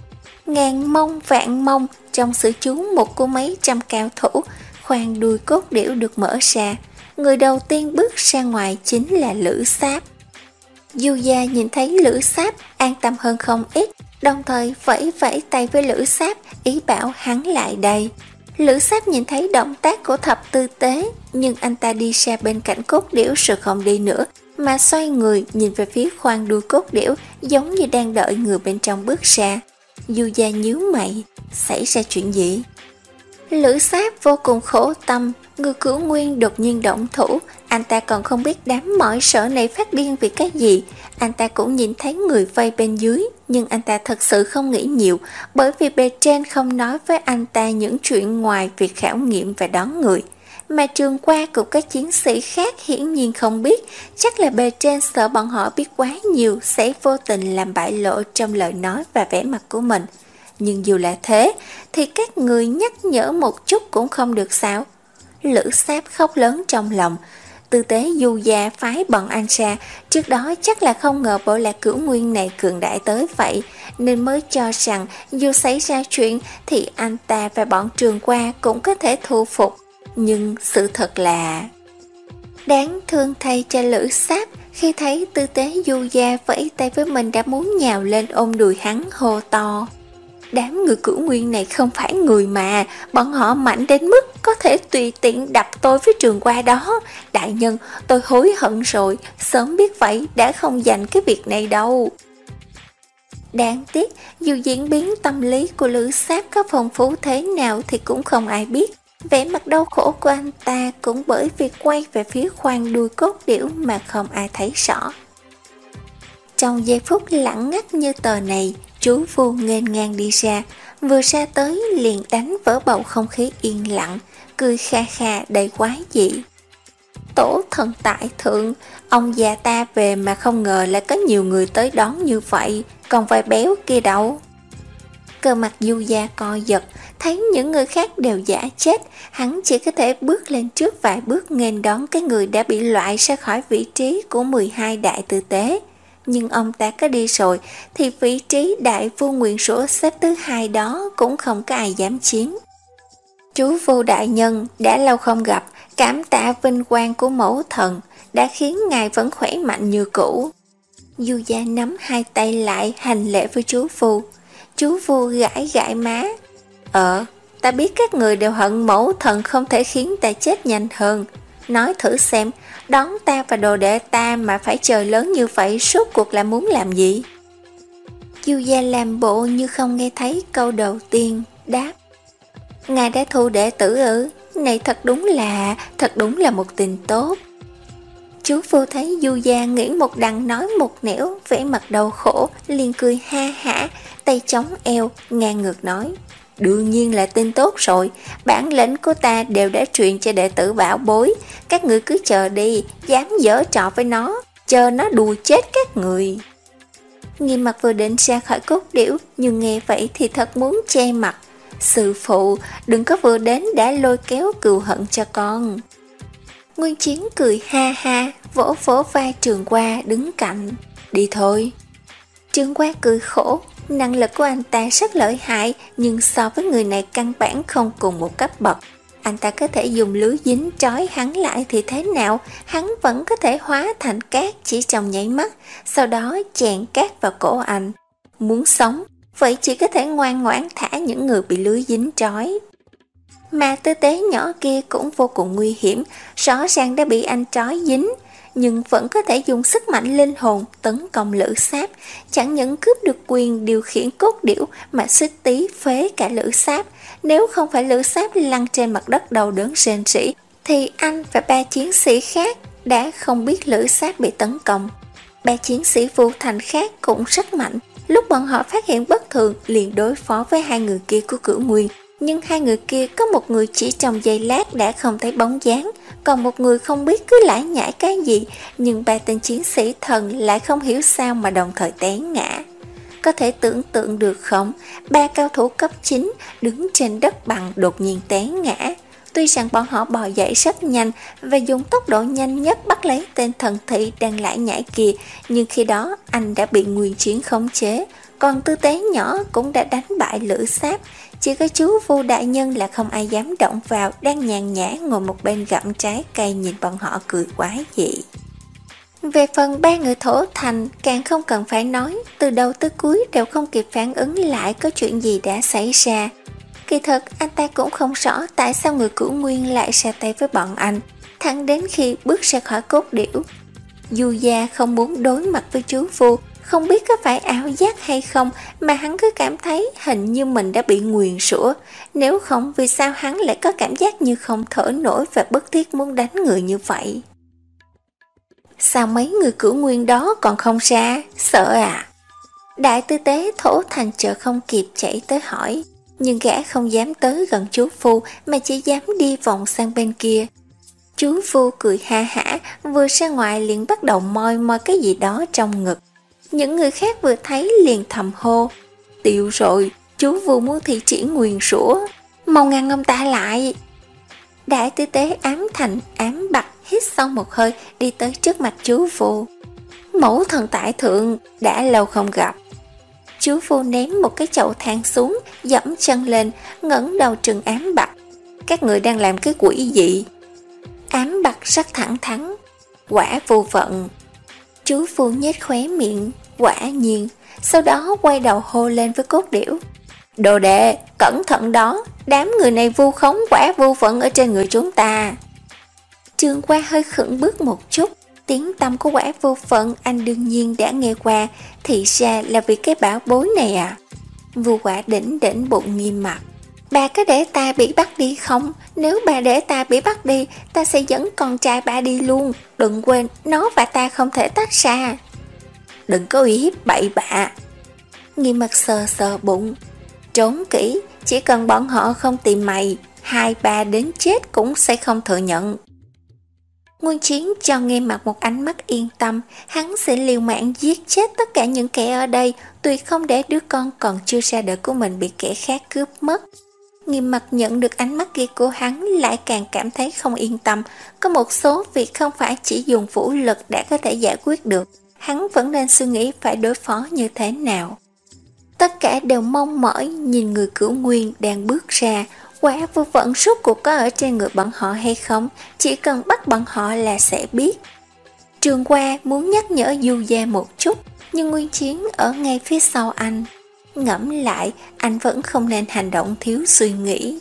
Ngàn mông vạn mông, trong sự chú một của mấy trăm cao thủ, khoang đuôi cốt điểu được mở ra. Người đầu tiên bước ra ngoài chính là Lữ Sáp. Du Gia nhìn thấy Lữ Sáp an tâm hơn không ít, đồng thời vẫy vẫy tay với Lữ Sáp, ý bảo hắn lại đây. Lữ Sáp nhìn thấy động tác của thập tư tế, nhưng anh ta đi ra bên cạnh cốt điểu rồi không đi nữa, mà xoay người nhìn về phía khoang đuôi cốt điểu, giống như đang đợi người bên trong bước ra. Du Gia nhíu mày, xảy ra chuyện gì? Lữ Sáp vô cùng khổ tâm, người Cửu Nguyên đột nhiên động thủ, anh ta còn không biết đám mỏi sợ này phát điên vì cái gì. Anh ta cũng nhìn thấy người vây bên dưới, nhưng anh ta thật sự không nghĩ nhiều, bởi vì bề trên không nói với anh ta những chuyện ngoài việc khảo nghiệm và đón người. Mà trường qua cùng các chiến sĩ khác hiển nhiên không biết, chắc là bề trên sợ bọn họ biết quá nhiều sẽ vô tình làm bại lộ trong lời nói và vẻ mặt của mình. Nhưng dù là thế, thì các người nhắc nhở một chút cũng không được sao? Lữ Sáp khóc lớn trong lòng. Tư tế Du Gia phái bọn anh ra, trước đó chắc là không ngờ bộ lạc Cửu Nguyên này cường đại tới vậy, nên mới cho rằng dù xảy ra chuyện thì anh ta và bọn trường qua cũng có thể thu phục. Nhưng sự thật là... Đáng thương thay cho Lữ Sáp, khi thấy tư tế Du Gia vẫy tay với mình đã muốn nhào lên ôm đùi hắn hô to. Đám người Cửu Nguyên này không phải người mà, bọn họ mạnh đến mức có thể tùy tiện đập tôi với trường qua đó. Đại nhân, tôi hối hận rồi, sớm biết vậy đã không dành cái việc này đâu. Đáng tiếc, dù diễn biến tâm lý của Lữ Sáp có phong phú thế nào thì cũng không ai biết. Vẻ mặt đau khổ của anh ta cũng bởi vì quay về phía khoang đuôi cốt điểu mà không ai thấy rõ. Trong giây phút lặng ngắt như tờ này, chú Vu nghênh ngang đi ra, vừa ra tới liền đánh vỡ bầu không khí yên lặng, cười kha kha đầy quái dị. Tổ thần tại thượng, ông già ta về mà không ngờ lại có nhiều người tới đón như vậy, còn vài béo kia đâu. Cơ mặt Du Gia co giật, thấy những người khác đều giả chết, hắn chỉ có thể bước lên trước vài bước nghênh đón cái người đã bị loại ra khỏi vị trí của mười hai đại tư tế. Nhưng ông ta có đi rồi thì vị trí đại vua nguyền rủa xếp thứ hai đó cũng không có ai dám chiếm. Chú Vu đại nhân đã lâu không gặp, cảm tạ vinh quang của mẫu thần đã khiến ngài vẫn khỏe mạnh như cũ. Du Gia nắm hai tay lại hành lễ với chú Vu. Chú Vu gãi gãi má. Ờ, ta biết các người đều hận mẫu thần không thể khiến ta chết nhanh hơn. Nói thử xem, đón ta và đồ đệ ta mà phải chờ lớn như vậy suốt cuộc là muốn làm gì? Du Gia làm bộ như không nghe thấy câu đầu tiên, đáp. Ngài đã thu đệ tử ư? Này thật đúng là, thật đúng là một tin tốt. Chú Vu thấy Du Gia nghĩ một đằng nói một nẻo, vẻ mặt đau khổ, liền cười ha hả, tay chống eo, ngang ngược nói. Đương nhiên là tin tốt rồi, bản lĩnh của ta đều đã truyền cho đệ tử bảo bối, các ngươi cứ chờ đi, dám giở trò với nó, chờ nó đùa chết các người. Nghiêm Mặc vừa định ra khỏi cốt điểu, nhưng nghe vậy thì thật muốn che mặt. Sư phụ, đừng có vừa đến đã lôi kéo cừu hận cho con. Nguyên Chiến cười ha ha, vỗ vỗ vai Trường Qua đứng cạnh. Đi thôi. Trường Qua cười khổ, năng lực của anh ta rất lợi hại, nhưng so với người này căn bản không cùng một cấp bậc. Anh ta có thể dùng lưới dính trói hắn lại thì thế nào, hắn vẫn có thể hóa thành cát chỉ trong nháy mắt, sau đó chèn cát vào cổ anh. Muốn sống, vậy chỉ có thể ngoan ngoãn thả những người bị lưới dính trói. Mà tư tế nhỏ kia cũng vô cùng nguy hiểm, rõ ràng đã bị anh trói dính, nhưng vẫn có thể dùng sức mạnh linh hồn tấn công Lữ Sáp, chẳng những cướp được quyền điều khiển cốt điểu mà suýt tí phế cả Lữ Sáp. Nếu không phải Lữ Sáp lăn trên mặt đất đau đớn rên rỉ, thì anh và ba chiến sĩ khác đã không biết Lữ Sáp bị tấn công. Ba chiến sĩ Vu Thành khác cũng rất mạnh, lúc bọn họ phát hiện bất thường liền đối phó với hai người kia của Cửu Nguyên. Nhưng hai người kia có một người chỉ trong giây lát đã không thấy bóng dáng, còn một người không biết cứ lải nhải cái gì, nhưng ba tên chiến sĩ thần lại không hiểu sao mà đồng thời té ngã. Có thể tưởng tượng được không, ba cao thủ cấp chín đứng trên đất bằng đột nhiên té ngã. Tuy rằng bọn họ bò dậy rất nhanh và dùng tốc độ nhanh nhất bắt lấy tên thần thị đang lải nhải kia, nhưng khi đó anh đã bị Nguyên Chiến khống chế, còn tư tế nhỏ cũng đã đánh bại Lữ Sáp. Chỉ có chú Vu đại nhân là không ai dám động vào, đang nhàn nhã ngồi một bên gặm trái cây nhìn bọn họ cười quái dị. Về phần ba người thổ thành càng không cần phải nói, từ đầu tới cuối đều không kịp phản ứng lại có chuyện gì đã xảy ra. Kỳ thật anh ta cũng không rõ tại sao người Cửu Nguyên lại ra tay với bọn anh, thẳng đến khi bước ra khỏi cốt điểu. Du Gia không muốn đối mặt với chú Vu, không biết có phải ảo giác hay không mà hắn cứ cảm thấy hình như mình đã bị nguyền rủa. Nếu không, vì sao hắn lại có cảm giác như không thở nổi và bức thiết muốn đánh người như vậy? Sao mấy người Cửu Nguyên đó còn không ra? Sợ à? Đại tư tế thổ thành chờ không kịp chạy tới hỏi, nhưng gã không dám tới gần chú Phu mà chỉ dám đi vòng sang bên kia. Chú Phu cười ha hả, vừa ra ngoài liền bắt đầu moi moi cái gì đó trong ngực. Những người khác vừa thấy liền thầm hô, tiêu rồi, chú Vu muốn thị triển nguyền rủa, mau ngăn ông ta lại. Đại tư tế ám thành ám bặt hít sâu một hơi đi tới trước mặt chú Vu. Mẫu thần tại thượng, đã lâu không gặp. Chú Vu ném một cái chậu than xuống, dẫm chân lên, ngẩng đầu trừng ám bặt. Các người đang làm cái quỷ gì? Ám bặt rất thẳng thắn, quả vô vận. Chú Vu nhếch khóe miệng, quả nhiên, sau đó quay đầu hô lên với cốt điểu. Đồ đệ, cẩn thận đó, đám người này vu khống quả vô vận ở trên người chúng ta. Trường Qua hơi khựng bước một chút, tiếng tăm của quả vô phận anh đương nhiên đã nghe qua, thì ra là vì cái bảo bối này à. Vu Quả đỉnh đỉnh bụng nghiêm mặt. Bà có để ta bị bắt đi không? Nếu bà để ta bị bắt đi, ta sẽ dẫn con trai bà đi luôn. Đừng quên, nó và ta không thể tách ra. Đừng có uy hiếp bậy bạ. Nghiêm mặt sờ sờ bụng. Trốn kỹ, chỉ cần bọn họ không tìm mày, hai ba đến chết cũng sẽ không thừa nhận. Nguyên Chiến cho Nghiêm Mặc một ánh mắt yên tâm, hắn sẽ liều mạng giết chết tất cả những kẻ ở đây, tuyệt không để đứa con còn chưa ra đời của mình bị kẻ khác cướp mất. Nghiêm Mặc nhận được ánh mắt kia của hắn lại càng cảm thấy không yên tâm, có một số việc không phải chỉ dùng vũ lực đã có thể giải quyết được, hắn vẫn nên suy nghĩ phải đối phó như thế nào. Tất cả đều mong mỏi nhìn người Cửu Nguyên đang bước ra, quả vô vận rốt cuộc có ở trên người bọn họ hay không, chỉ cần bắt bọn họ là sẽ biết. Trường Qua muốn nhắc nhở Du Gia một chút, nhưng Nguyên Chiến ở ngay phía sau anh. Ngẫm lại, anh vẫn không nên hành động thiếu suy nghĩ.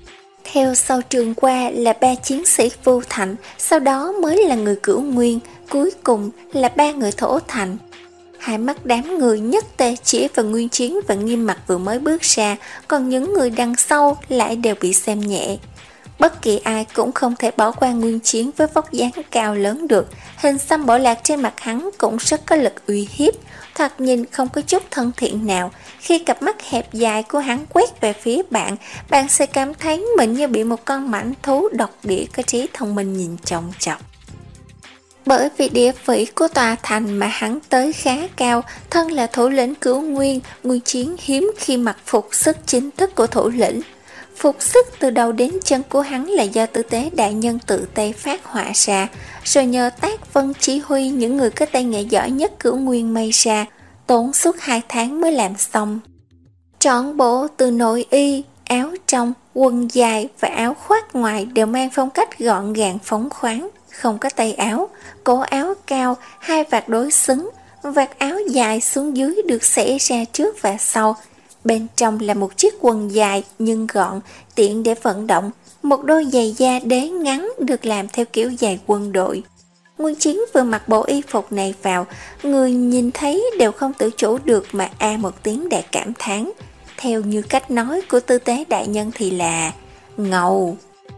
Theo sau Trường Qua là ba chiến sĩ Vu Thành, sau đó mới là người Cửu Nguyên, cuối cùng là ba người Thổ Thành. Hai mắt đám người nhất tề chỉ vào Nguyên Chiến và Nghiêm Mặc vừa mới bước ra, còn những người đằng sau lại đều bị xem nhẹ. Bất kỳ ai cũng không thể bỏ qua Nguyên Chiến với vóc dáng cao lớn được, hình xăm bộ lạc trên mặt hắn cũng rất có lực uy hiếp, thoạt nhìn không có chút thân thiện nào. Khi cặp mắt hẹp dài của hắn quét về phía bạn, bạn sẽ cảm thấy mình như bị một con mãnh thú độc địa có trí thông minh nhìn chòng chọc. Bởi vì địa vị của tòa thành mà hắn tới khá cao, thân là thủ lĩnh Cửu Nguyên, Nguyên Chiến hiếm khi mặc phục sức chính thức của thủ lĩnh. Phục sức từ đầu đến chân của hắn là do Tư Tế đại nhân tự tay phát họa ra, rồi nhờ Tác Vân chỉ huy những người có tay nghề giỏi nhất Cửu Nguyên may ra, tốn suốt hai tháng mới làm xong. Trọn bộ từ nội y, áo trong, quần dài và áo khoác ngoài đều mang phong cách gọn gàng phóng khoáng, không có tay áo, cổ áo cao, hai vạt đối xứng, vạt áo dài xuống dưới được xẻ ra trước và sau. Bên trong là một chiếc quần dài nhưng gọn, tiện để vận động, một đôi giày da đế ngắn được làm theo kiểu giày quân đội. Nguyên Chiến vừa mặc bộ y phục này vào, người nhìn thấy đều không tự chủ được mà a một tiếng để cảm thán. Theo như cách nói của Tư Tế đại nhân thì là ngầu.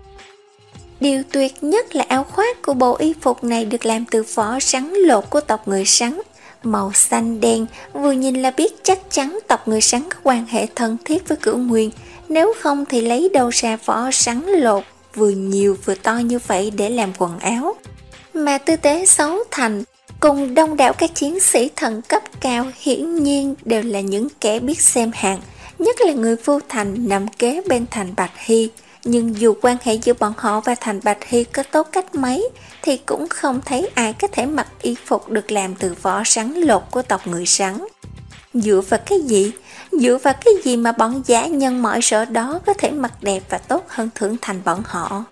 Điều tuyệt nhất là áo khoác của bộ y phục này được làm từ vỏ rắn lột của tộc người sắn, màu xanh đen, vừa nhìn là biết chắc chắn tộc người sắn có quan hệ thân thiết với Cửu Nguyên, nếu không thì lấy đâu ra vỏ rắn lột vừa nhiều vừa to như vậy để làm quần áo. Mà Tư Tế Sáu Thành cùng đông đảo các chiến sĩ thần cấp cao hiển nhiên đều là những kẻ biết xem hàng, nhất là người Vu Thành nằm kế bên thành Bạch Hy. Nhưng dù quan hệ giữa bọn họ và thành Bạch Hy có tốt cách mấy thì cũng không thấy ai có thể mặc y phục được làm từ vỏ rắn lột của tộc người rắn. Dựa vào cái gì? Dựa vào cái gì mà bọn giả nhân mọi sở đó có thể mặc đẹp và tốt hơn Thượng Thành bọn họ?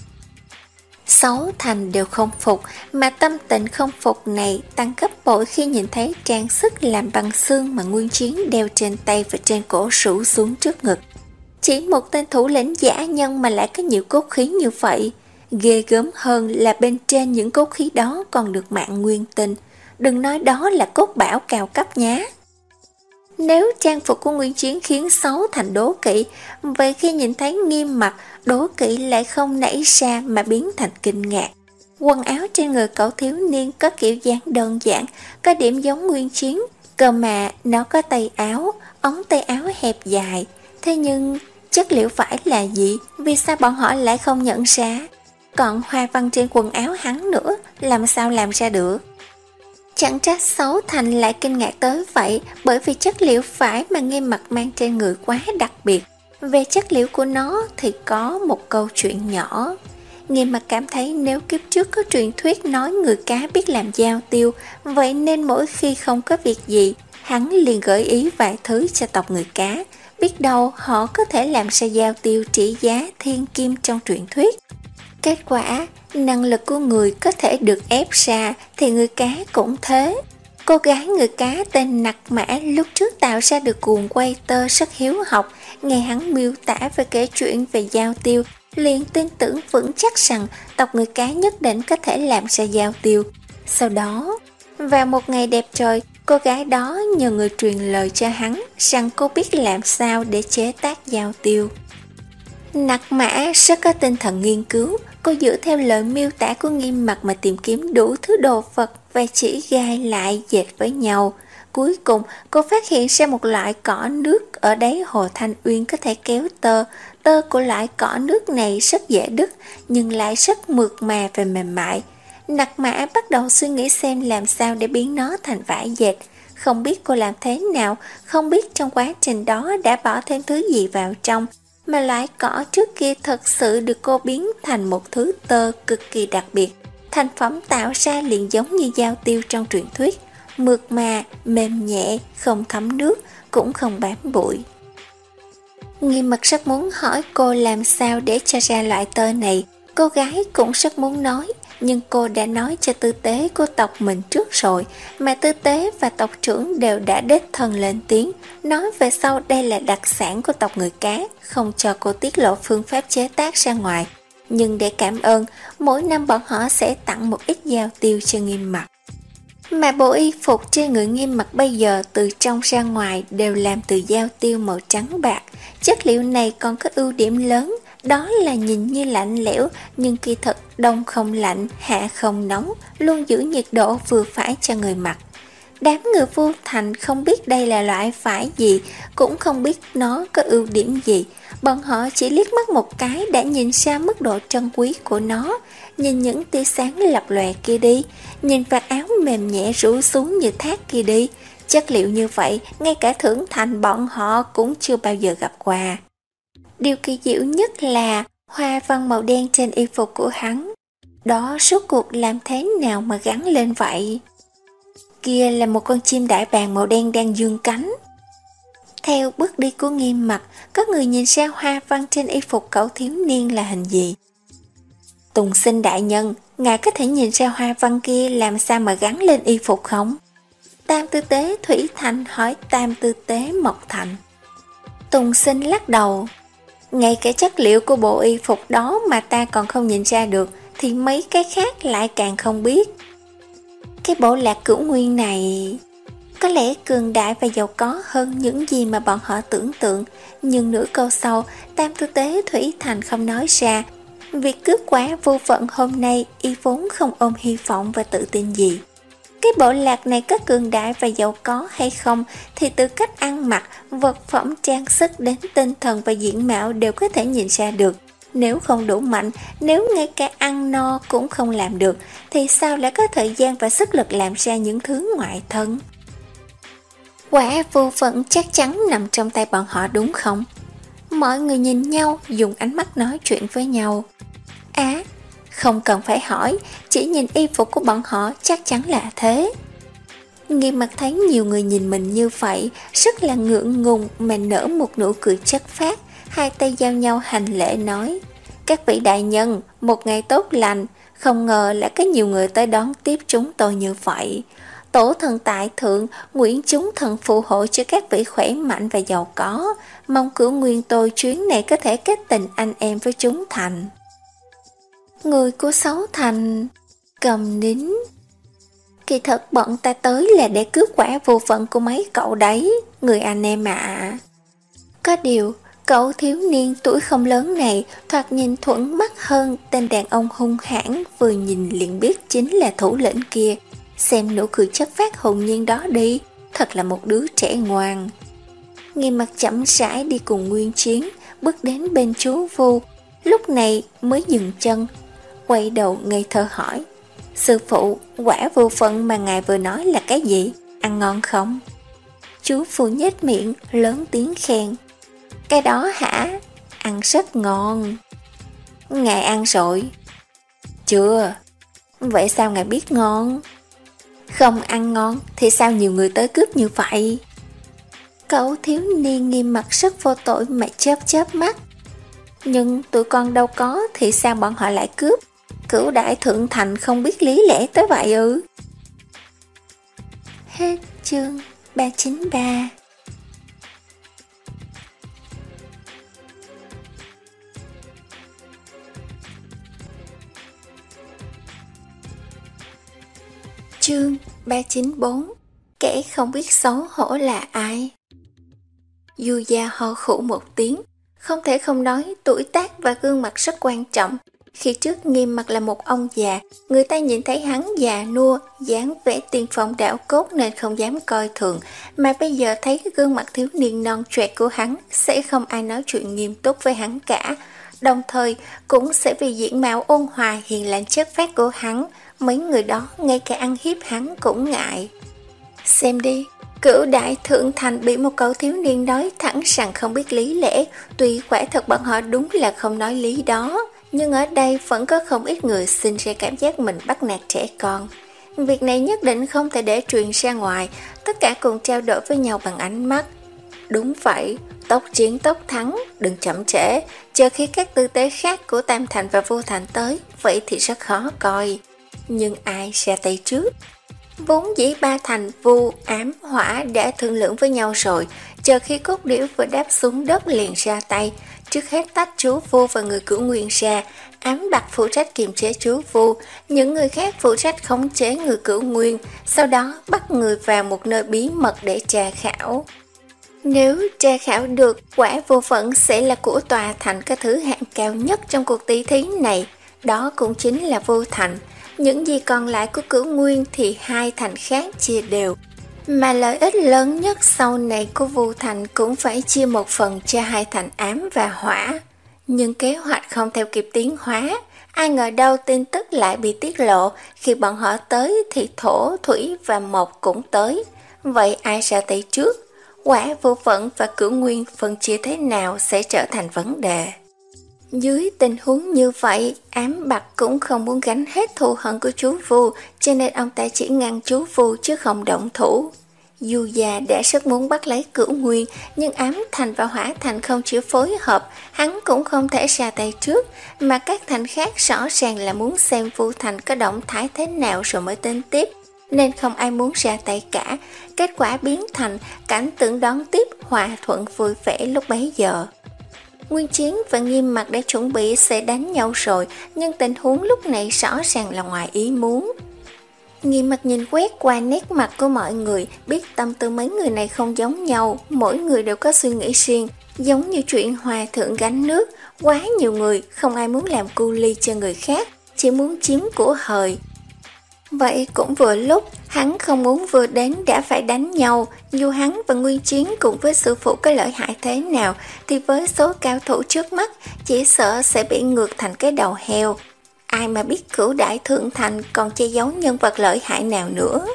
Sáu thành đều không phục, mà tâm tình không phục này tăng gấp bội khi nhìn thấy trang sức làm bằng xương mà Nguyên Chiến đeo trên tay và trên cổ rủ xuống trước ngực. Chỉ một tên thủ lĩnh giả nhân mà lại có nhiều cốt khí như vậy. Ghê gớm hơn là bên trên những cốt khí đó còn được mạng nguyên tinh. Đừng nói đó là cốt bảo cao cấp nhá. Nếu trang phục của Nguyên Chiến khiến Sáu Thành đố kỵ, vậy khi nhìn thấy Nghiêm Mặc, đố kỵ lại không nảy ra mà biến thành kinh ngạc. Quần áo trên người cậu thiếu niên có kiểu dáng đơn giản, có điểm giống Nguyên Chiến, cơ mà nó có tay áo, ống tay áo hẹp dài. Thế nhưng chất liệu vải là gì? Vì sao bọn họ lại không nhận ra? Còn hoa văn trên quần áo hắn nữa, làm sao làm ra được? Chẳng trách Sáu Thành lại kinh ngạc tới vậy, bởi vì chất liệu vải mà Nghiêm Mặc mang trên người quá đặc biệt. Về chất liệu của nó thì có một câu chuyện nhỏ. Nghiêm Mặc cảm thấy nếu kiếp trước có truyền thuyết nói người cá biết làm dao tiêu, vậy nên mỗi khi không có việc gì, hắn liền gợi ý vài thứ cho tộc người cá. Biết đâu họ có thể làm ra dao tiêu trị giá thiên kim trong truyền thuyết. Kết quả, năng lực của người có thể được ép ra thì người cá cũng thế. Cô gái người cá tên Nặc Mã lúc trước tạo ra được guồng quay tơ rất hiếu học, nghe hắn miêu tả về kể chuyện về dao tiêu, liền tin tưởng vững chắc rằng tộc người cá nhất định có thể làm ra dao tiêu. Sau đó, vào một ngày đẹp trời, cô gái đó nhờ người truyền lời cho hắn rằng cô biết làm sao để chế tác dao tiêu. Nặc Mã rất có tinh thần nghiên cứu, cô dựa theo lời miêu tả của Nghiêm Mặc mà tìm kiếm đủ thứ đồ vật và chỉ gai lại dệt với nhau. Cuối cùng, cô phát hiện ra một loại cỏ nước ở đáy hồ Thanh Uyên có thể kéo tơ. Tơ của loại cỏ nước này rất dễ đứt, nhưng lại rất mượt mà và mềm mại. Nặc Mã bắt đầu suy nghĩ xem làm sao để biến nó thành vải dệt. Không biết cô làm thế nào, không biết trong quá trình đó đã bỏ thêm thứ gì vào trong, mà loại cỏ trước kia thật sự được cô biến thành một thứ tơ cực kỳ đặc biệt. Thành phẩm tạo ra liền giống như dao tiêu trong truyền thuyết, mượt mà, mềm nhẹ, không thấm nước, cũng không bám bụi. Nghiêm Mặc rất muốn hỏi cô làm sao để cho ra loại tơ này. Cô gái cũng rất muốn nói, nhưng cô đã nói cho tư tế của tộc mình trước rồi, mà tư tế và tộc trưởng đều đã đích thân lên tiếng, nói về sau đây là đặc sản của tộc người cá, không cho cô tiết lộ phương pháp chế tác ra ngoài. Nhưng để cảm ơn, mỗi năm bọn họ sẽ tặng một ít dao tiêu cho Nghiêm Mặc. Mà bộ y phục trên người Nghiêm Mặc bây giờ từ trong ra ngoài đều làm từ dao tiêu màu trắng bạc. Chất liệu này còn có ưu điểm lớn, đó là nhìn như lạnh lẽo, nhưng kỳ thực đông không lạnh, hạ không nóng, luôn giữ nhiệt độ vừa phải cho người mặc. Đám người vô thành không biết đây là loại phải gì, cũng không biết nó có ưu điểm gì. Bọn họ chỉ liếc mắt một cái đã nhìn ra mức độ trân quý của nó. Nhìn những tia sáng lập lòe kia đi, nhìn vạt áo mềm nhẹ rủ xuống như thác kia đi. Chất liệu như vậy, ngay cả Thưởng Thành bọn họ cũng chưa bao giờ gặp qua. Điều kỳ diệu nhất là hoa văn màu đen trên y phục của hắn. Đó rốt cuộc làm thế nào mà gắn lên vậy? Kia là một con chim đại bàng màu đen đang dương cánh. Theo bước đi của Nghiêm Mặc, có người nhìn ra hoa văn trên y phục cậu thiếu niên là hình gì. Tùng Sinh đại nhân, ngài có thể nhìn ra hoa văn kia làm sao mà gắn lên y phục không? Tam Tư Tế Thủy Thành hỏi Tam Tư Tế Mộc Thành. Tùng Sinh lắc đầu. Ngay cả chất liệu của bộ y phục đó mà ta còn không nhìn ra được, thì mấy cái khác lại càng không biết. Cái bộ Lạc Cửu Nguyên này có lẽ cường đại và giàu có hơn những gì mà bọn họ tưởng tượng, nhưng nửa câu sau, Tam Tư Tế Thủy Thành không nói ra. Việc cướp quá vô phận hôm nay, y vốn không ôm hy vọng và tự tin gì. Cái bộ lạc này có cường đại và giàu có hay không thì từ cách ăn mặc, vật phẩm trang sức đến tinh thần và diện mạo đều có thể nhìn ra được. Nếu không đủ mạnh, nếu ngay cả ăn no cũng không làm được, thì sao lại có thời gian và sức lực làm ra những thứ ngoại thân? Quả vô phận chắc chắn nằm trong tay bọn họ đúng không? Mọi người nhìn nhau, dùng ánh mắt nói chuyện với nhau. Á, à, không cần phải hỏi, chỉ nhìn y phục của bọn họ chắc chắn là thế. Nghiêm Mặc thấy nhiều người nhìn mình như vậy, rất là ngượng ngùng mà nở một nụ cười chất phác, hai tay giao nhau hành lễ nói: Các vị đại nhân, một ngày tốt lành, không ngờ là có nhiều người tới đón tiếp chúng tôi như vậy. Tổ thần tại thượng, nguyện chúng thần phù hộ cho các vị khỏe mạnh và giàu có, mong Cửu Nguyên tôi chuyến này có thể kết tình anh em với chúng thành. Người của Sáu Thành cầm nín. Kỳ thật bọn ta tới là để cướp quả vô phận của mấy cậu đấy, người anh em ạ. À. Có điều, cậu thiếu niên tuổi không lớn này thoạt nhìn thuận mắt hơn tên đàn ông hung hãn vừa nhìn liền biết chính là thủ lĩnh kia. Xem nụ cười chất phát hồn nhiên đó đi, thật là một đứa trẻ ngoan. Nghiêm Mặc chậm rãi đi cùng Nguyên Chiến, bước đến bên chú Vu, lúc này mới dừng chân, quay đầu ngây thơ hỏi: Sư phụ, quả vô phận mà ngài vừa nói là cái gì? Ăn ngon không? Chú Vu nhếch miệng, lớn tiếng khen: Cái đó hả? Ăn rất ngon. Ngài ăn rồi? Chưa. Vậy sao ngài biết ngon? Không ăn ngon thì sao nhiều người tới cướp như vậy? Cậu thiếu niên Nghiêm Mặc rất vô tội mà chớp chớp mắt. Nhưng tụi con đâu có thì sao bọn họ lại cướp? Cửu đại thượng thành không biết lý lẽ tới vậy ư? Hết chương ba chín ba. Chương ba chín bốn. Kẻ không biết xấu hổ là ai? Du Gia ho khủ một tiếng, không thể không nói tuổi tác và gương mặt rất quan trọng. Khi trước Nghiêm Mặc là một ông già, người ta nhìn thấy hắn già nua, dáng vẻ tiên phong đạo cốt nên không dám coi thường, mà bây giờ thấy cái gương mặt thiếu niên non choẹt của hắn, sẽ không ai nói chuyện nghiêm túc với hắn cả. Đồng thời cũng sẽ vì diện mạo ôn hòa hiền lành chất phác của hắn, mấy người đó ngay cả ăn hiếp hắn cũng ngại. Xem đi, Cửu đại thượng thành bị một cậu thiếu niên nói thẳng rằng không biết lý lẽ, tuy quả thật bọn họ đúng là không nói lý đó, nhưng ở đây vẫn có không ít người sinh ra cảm giác mình bắt nạt trẻ con. Việc này nhất định không thể để truyền ra ngoài, tất cả cùng trao đổi với nhau bằng ánh mắt. Đúng vậy, tốc chiến tốc thắng, đừng chậm trễ, chờ khi các tư tế khác của Tam Thành và Vô Thành tới, vậy thì rất khó coi. Nhưng ai ra tay trước? Vốn dĩ ba thành Vu, Ám, Hỏa đã thương lượng với nhau rồi, chờ khi cốt điểu vừa đáp xuống đất liền ra tay. Trước hết tách chú Vu và người Cửu Nguyên ra, Ám Bạc phụ trách kiềm chế chú Vu, những người khác phụ trách khống chế người Cửu Nguyên, sau đó bắt người vào một nơi bí mật để tra khảo. Nếu tra khảo được, quả vô phận sẽ là của tòa thành có thứ hạng cao nhất trong cuộc tỷ thí này, đó cũng chính là Vô Thành. Những gì còn lại của Cửu Nguyên thì hai thành khác chia đều. Mà lợi ích lớn nhất sau này của Vu Thành cũng phải chia một phần cho hai thành ám và hỏa. Nhưng kế hoạch không theo kịp tiến hóa, ai ngờ đâu tin tức lại bị tiết lộ, khi bọn họ tới thì thổ, thủy và mộc cũng tới. Vậy ai ra tay trước? Quả vô vận và cửu nguyên phân chia thế nào sẽ trở thành vấn đề. Dưới tình huống như vậy, Ám Bạc cũng không muốn gánh hết thù hận của chú Vu, cho nên ông ta chỉ ngăn chú Vu chứ không động thủ. Du già đã rất muốn bắt lấy cửu nguyên, nhưng Ám Thành và Hỏa Thành không chịu phối hợp, hắn cũng không thể ra tay trước, mà các thành khác rõ ràng là muốn xem Vu Thành có động thái thế nào rồi mới tính tiếp, nên không ai muốn ra tay cả. Kết quả biến thành cảnh tượng đón tiếp hòa thuận vui vẻ lúc bấy giờ. Nguyên Chiến và Nghiêm Mặc đã chuẩn bị sẽ đánh nhau rồi, nhưng tình huống lúc này rõ ràng là ngoài ý muốn. Nghiêm Mặc nhìn quét qua nét mặt của mọi người, biết tâm tư mấy người này không giống nhau, mỗi người đều có suy nghĩ riêng, giống như chuyện hòa thượng gánh nước, quá nhiều người, không ai muốn làm cu ly cho người khác, chỉ muốn chiếm của hời. Vậy cũng vừa lúc, hắn không muốn vừa đến đã phải đánh nhau, dù hắn và Nguyên Chiến cùng với sư phụ có lợi hại thế nào, thì với số cao thủ trước mắt, chỉ sợ sẽ bị ngược thành cái đầu heo. Ai mà biết Cửu Đại Thượng Thành còn che giấu nhân vật lợi hại nào nữa.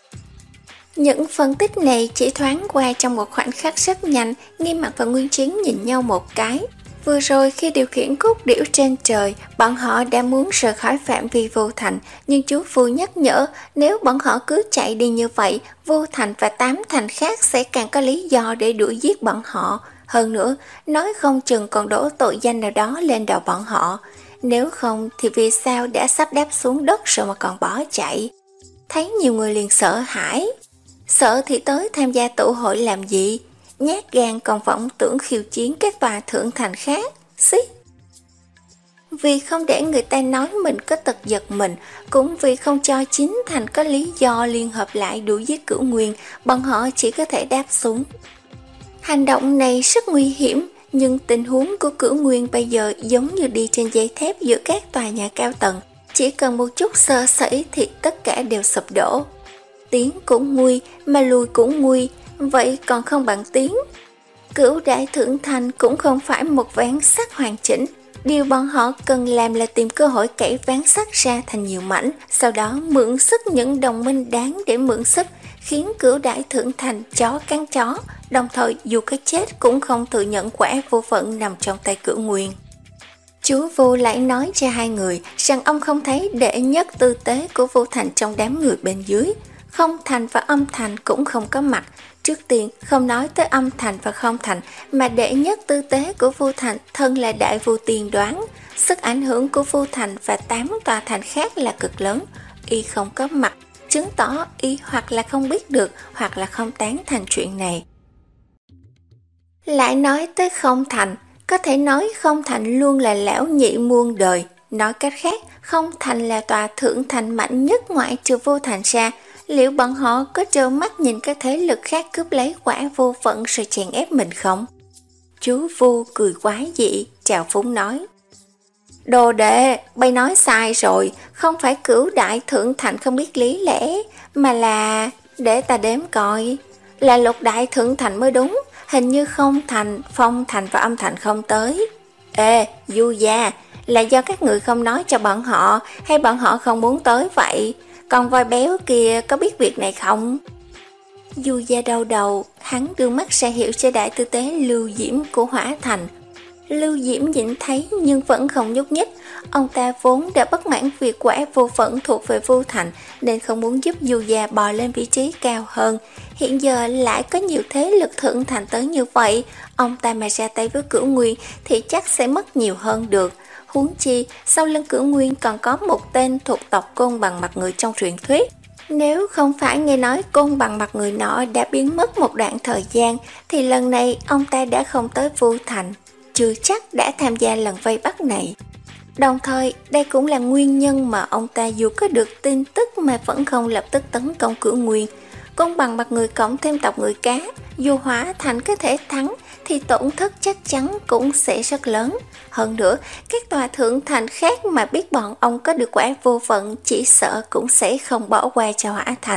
Những phân tích này chỉ thoáng qua trong một khoảnh khắc rất nhanh, Nghiêm Mặc và Nguyên Chiến nhìn nhau một cái. Vừa rồi khi điều khiển cốt điểu trên trời, bọn họ đã muốn rời khỏi phạm vi Vô Thành, nhưng chú Vu nhắc nhở nếu bọn họ cứ chạy đi như vậy, Vô Thành và tám thành khác sẽ càng có lý do để đuổi giết bọn họ. Hơn nữa, nói không chừng còn đổ tội danh nào đó lên đầu bọn họ. Nếu không thì vì sao đã sắp đáp xuống đất rồi mà còn bỏ chạy? Thấy nhiều người liền sợ hãi. Sợ thì tới tham gia tụ hội làm gì? Nhát gan còn vọng tưởng khiêu chiến các tòa thượng thành khác. Xí. Vì không để người ta nói mình có tật giật mình, cũng vì không cho chính thành có lý do liên hợp lại đuổi giết Cửu Nguyên, bọn họ chỉ có thể đáp xuống. Hành động này rất nguy hiểm, nhưng tình huống của Cửu Nguyên bây giờ giống như đi trên dây thép giữa các tòa nhà cao tầng, chỉ cần một chút sơ sẩy thì tất cả đều sụp đổ. Tiến cũng nguy, mà lùi cũng nguy, vậy còn không bằng tiến. Cửu Đại Thượng Thành cũng không phải một ván sắt hoàn chỉnh, điều bọn họ cần làm là tìm cơ hội cậy ván sắt ra thành nhiều mảnh, sau đó mượn sức những đồng minh đáng để mượn sức, khiến Cửu Đại Thượng Thành chó cắn chó, đồng thời dù có chết cũng không thừa nhận quả vô phận nằm trong tay Cửu Nguyên. Chú Vu lại nói cho hai người rằng ông không thấy đệ nhất tư tế của Vô Thành trong đám người bên dưới. Không Thành và Âm Thành cũng không có mặt. Trước tiên không nói tới Âm Thành và Không Thành, mà đệ nhất tư tế của Vô Thành thân là Đại Vu Tiên Đoán. Sức ảnh hưởng của Vô Thành và tám tòa thành khác là cực lớn. Y không có mặt, chứng tỏ y hoặc là không biết được hoặc là không tán thành chuyện này. Lại nói tới Không Thành, có thể nói Không Thành luôn là lão nhị muôn đời. Nói cách khác, Không Thành là tòa thượng thành mạnh nhất ngoại trừ Vô Thành ra. Liệu bọn họ có trơ mắt nhìn các thế lực khác cướp lấy quả vô phận rồi chèn ép mình không? Chú Vu cười quái dị, chào phúng nói. Đồ đệ, bay nói sai rồi, không phải Cửu Đại Thượng Thành không biết lý lẽ, mà là... để ta đếm coi, là Lục Đại Thượng Thành mới đúng, hình như Không Thành, Phong Thành và Âm Thành không tới. Ê, Du gia, là do các người không nói cho bọn họ, hay bọn họ không muốn tới vậy? Con voi béo kia có biết việc này không? Du gia đau đầu, hắn đưa mắt ra hiệu cho đại tư tế Lưu Diễm của Hỏa Thành. Lưu Diễm nhìn thấy nhưng vẫn không nhúc nhích. Ông ta vốn đã bất mãn việc quả vô phận thuộc về Vô Thành, nên không muốn giúp Du gia bò lên vị trí cao hơn. Hiện giờ lại có nhiều thế lực thượng thành tới như vậy, ông ta mà ra tay với Cửu Nguyên thì chắc sẽ mất nhiều hơn được. Huống chi, sau lưng Cửu Nguyên còn có một tên thuộc tộc Côn Bằng Mặt Người trong truyền thuyết. Nếu không phải nghe nói Côn Bằng Mặt Người nọ đã biến mất một đoạn thời gian, thì lần này ông ta đã không tới Vô Thành, chưa chắc đã tham gia lần vây bắt này. Đồng thời, đây cũng là nguyên nhân mà ông ta dù có được tin tức mà vẫn không lập tức tấn công Cửu Nguyên. Côn Bằng Mặt Người cộng thêm tộc Người Cá, dù Hỏa Thành có thể thắng thì tổn thất chắc chắn cũng sẽ rất lớn. Hơn nữa, các tòa thượng thành khác mà biết bọn ông có được quả vô phận chỉ sợ cũng sẽ không bỏ qua cho Hỏa Thành.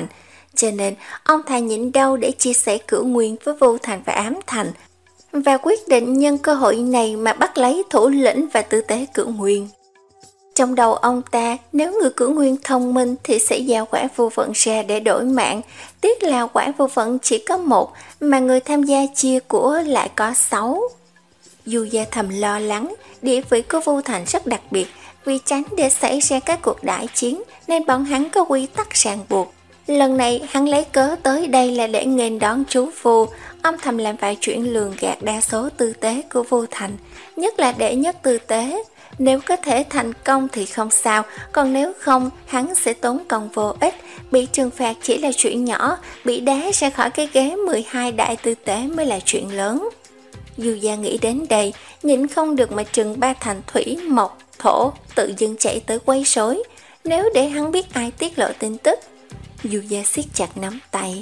cho nên ông thà nhịn đau để chia sẻ Cửu Nguyên với Vu Thành và Ám Thành, và quyết định nhân cơ hội này mà bắt lấy thủ lĩnh và tư tế Cửu Nguyên. Trong đầu ông ta, nếu người Cửu Nguyên thông minh thì sẽ giao quả vô vận ra để đổi mạng. Tiếc là quả vô vận chỉ có một, mà người tham gia chia của lại có sáu. Du Gia thầm lo lắng, địa vị của Vu Thành rất đặc biệt, vì tránh để xảy ra các cuộc đại chiến nên bọn hắn có quy tắc ràng buộc. Lần này hắn lấy cớ tới đây là để nghênh đón chú Vu. Ông thầm làm vài chuyện lường gạt đa số tư tế của Vu Thành, nhất là đệ nhất tư tế. Nếu có thể thành công thì không sao, còn nếu không, hắn sẽ tốn công vô ích. Bị trừng phạt chỉ là chuyện nhỏ, bị đá ra khỏi cái ghế mười hai đại tư tế mới là chuyện lớn. Du Gia nghĩ đến đây, nhịn không được mà trừng ba thành thủy, mộc, thổ tự dưng chạy tới quấy rối. Nếu để hắn biết ai tiết lộ tin tức, Du Gia siết chặt nắm tay.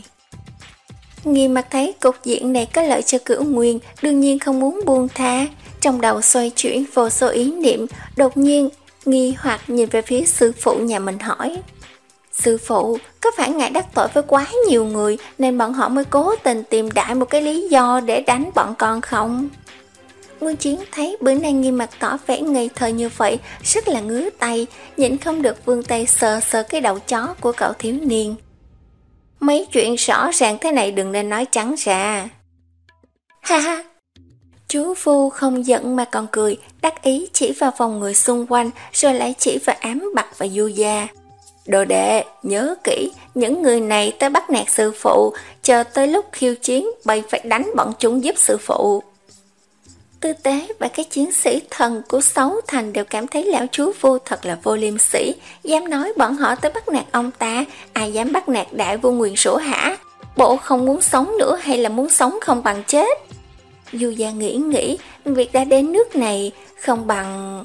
Nghi Mặc thấy cục diện này có lợi cho Cửu Nguyên, đương nhiên không muốn buông tha. Trong đầu xoay chuyển vô số ý niệm, đột nhiên nghi hoặc nhìn về phía sư phụ nhà mình hỏi: Sư phụ, có phải ngài đắc tội với quá nhiều người nên bọn họ mới cố tình tìm đại một cái lý do để đánh bọn con không? Nguyên Chiến thấy bữa nay Nghi Mặc tỏ vẻ ngây thơ như vậy, rất là ngứa tay, nhịn không được vươn tay sờ sờ cái đầu chó của cậu thiếu niên. Mấy chuyện rõ ràng thế này đừng nên nói trắng ra. Ha ha! Chú Vu không giận mà còn cười, đắc ý chỉ vào vòng người xung quanh, rồi lại chỉ vào Ám Bặt và Du Gia. Đồ đệ, nhớ kỹ, những người này tới bắt nạt sư phụ, chờ tới lúc khiêu chiến, bày phải đánh bọn chúng giúp sư phụ. Tư tế và các chiến sĩ thần của Sáu Thành đều cảm thấy lão chú Vu thật là vô liêm sỉ, dám nói bọn họ tới bắt nạt ông ta, ai dám bắt nạt đại vua nguyền rủa hả? Bộ không muốn sống nữa hay là muốn sống không bằng chết? Du Gia nghĩ nghĩ, việc đã đến nước này không bằng...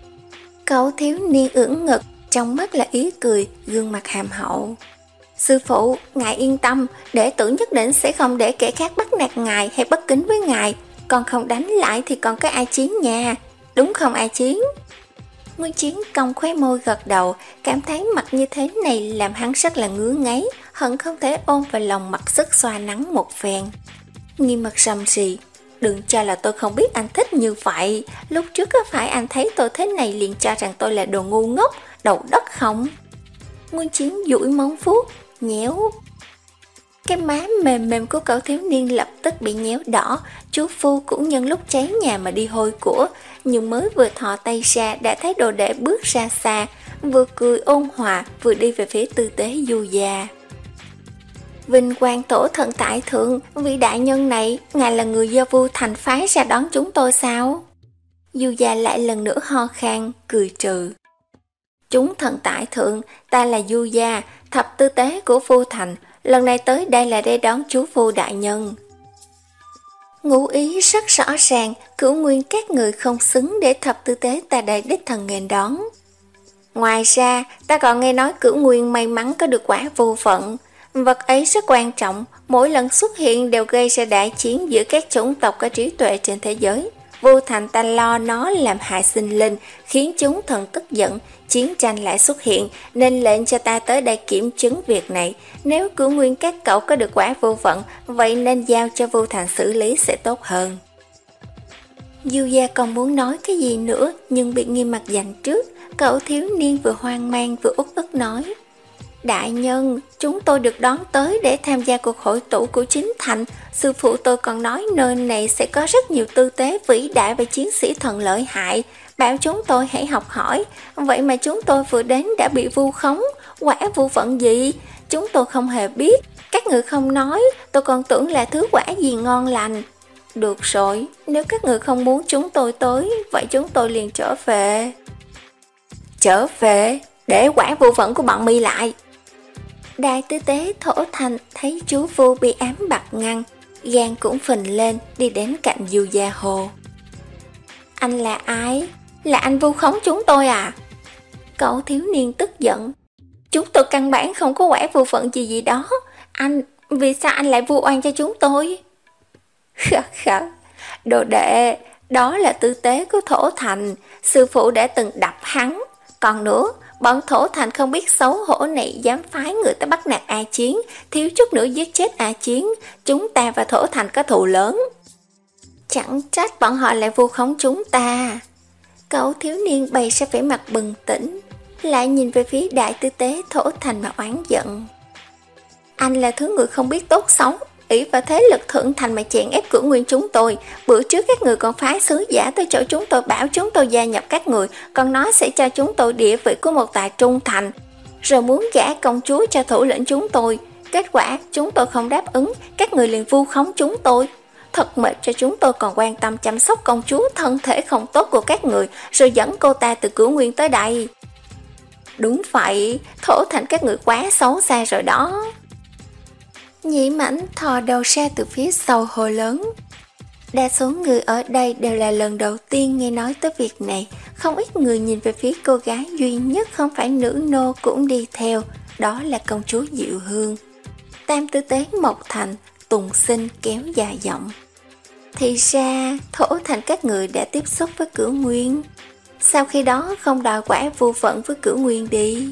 Cậu thiếu niên ưỡn ngực, trong mắt là ý cười, gương mặt hàm hậu. Sư phụ, ngài yên tâm, đệ tử nhất định sẽ không để kẻ khác bắt nạt ngài hay bất kính với ngài. Còn không đánh lại thì còn có ai chiến nha, đúng không ai chiến? Nguyên Chiến cong khóe môi gật đầu, cảm thấy mặt như thế này làm hắn rất là ngứa ngáy, hận không thể ôm vào lòng mặc sức xoa nắng một phen. Nghi Mặc rầm rì: Đừng cho là tôi không biết anh thích như vậy. Lúc trước có phải anh thấy tôi thế này liền cho rằng tôi là đồ ngu ngốc, đầu đất không? Nguyên Chiến duỗi móng vuốt, nhéo. Cái má mềm mềm của cậu thiếu niên lập tức bị nhéo đỏ. Chú Phu cũng nhân lúc cháy nhà mà đi hôi của, nhưng mới vừa thò tay ra đã thấy đồ đệ bước ra xa, vừa cười ôn hòa vừa đi về phía tư tế Du Gia. Vinh quang tổ thần tại thượng, vị đại nhân này, ngài là người do Vu Thành phái ra đón chúng tôi sao? Du Gia lại lần nữa ho khan, cười trừ. Chúng thần tại thượng, ta là Du Gia, thập tư tế của Vu Thành, lần này tới đây là để đón chú Vu đại nhân. Ngụ ý rất rõ ràng, Cửu Nguyên các người không xứng để thập tư tế ta đây đích thần nghênh đón. Ngoài ra, ta còn nghe nói Cửu Nguyên may mắn có được quả vô phận. Vật ấy rất quan trọng, mỗi lần xuất hiện đều gây ra đại chiến giữa các chủng tộc có trí tuệ trên thế giới. Vu Thành ta lo nó làm hại sinh linh, khiến chúng thần tức giận, chiến tranh lại xuất hiện, nên lệnh cho ta tới đây kiểm chứng việc này. Nếu Cửu Nguyên các cậu có được quả vô vận, vậy nên giao cho Vu Thành xử lý sẽ tốt hơn. Du Gia còn muốn nói cái gì nữa, nhưng bị Nghiêm Mặc giành trước. Cậu thiếu niên vừa hoang mang vừa uất ức nói: Đại nhân, chúng tôi được đón tới để tham gia cuộc hội tụ của chính thành. Sư phụ tôi còn nói nơi này sẽ có rất nhiều tư tế vĩ đại và chiến sĩ thần lợi hại, bảo chúng tôi hãy học hỏi. Vậy mà chúng tôi vừa đến đã bị vu khống, quả vu vận gì? Chúng tôi không hề biết, các người không nói, tôi còn tưởng là thứ quả gì ngon lành. Được rồi, nếu các người không muốn chúng tôi tới, vậy chúng tôi liền trở về. Trở về? Để quả vu vận của bọn mi lại. Đại tư tế Thổ Thành thấy chú Vu bị ám bặt ngăn, gan cũng phình lên, đi đến cạnh Du Gia hồ. Anh là ai? Là anh vu khống chúng tôi à? Cậu thiếu niên tức giận. Chúng tôi căn bản không có quả vu phận gì gì đó. Anh, vì sao anh lại vu oan cho chúng tôi? Khắc khắc, đồ đệ, đó là tư tế của Thổ Thành, sư phụ đã từng đập hắn. Còn nữa, bọn thổ thành không biết xấu hổ này dám phái người tới bắt nạt A Chiến, thiếu chút nữa giết chết A Chiến, chúng ta và thổ thành có thù lớn. Chẳng trách bọn họ lại vu khống chúng ta. Cậu thiếu niên bày ra vẻ mặt bừng tỉnh, lại nhìn về phía đại tư tế thổ thành mà oán giận. Anh là thứ người không biết tốt xấu, ỷ vào thế lực thượng thành mà chèn ép Cửu Nguyên chúng tôi. Bữa trước các người còn phái sứ giả tới chỗ chúng tôi bảo chúng tôi gia nhập các người, còn nói sẽ cho chúng tôi địa vị của một tài trung thành, rồi muốn gả công chúa cho thủ lĩnh chúng tôi. Kết quả chúng tôi không đáp ứng, các người liền vu khống chúng tôi. Thật mệt cho chúng tôi còn quan tâm chăm sóc công chúa thân thể không tốt của các người, rồi dẫn cô ta từ Cửu Nguyên tới đây. Đúng vậy, thổ thành các người quá xấu xa rồi đó. Nhĩ Mãnh thò đầu ra từ phía sau hồ lớn. Đa số người ở đây đều là lần đầu tiên nghe nói tới việc này, không ít người nhìn về phía cô gái duy nhất không phải nữ nô cũng đi theo, đó là công chúa Diệu Hương. Tam tư tế Mộc Thành, Tùng Sinh kéo dài giọng. Thì ra, thổ thành các người đã tiếp xúc với Cửu Nguyên. Sau khi đó không đòi quả vu phận với Cửu Nguyên đi.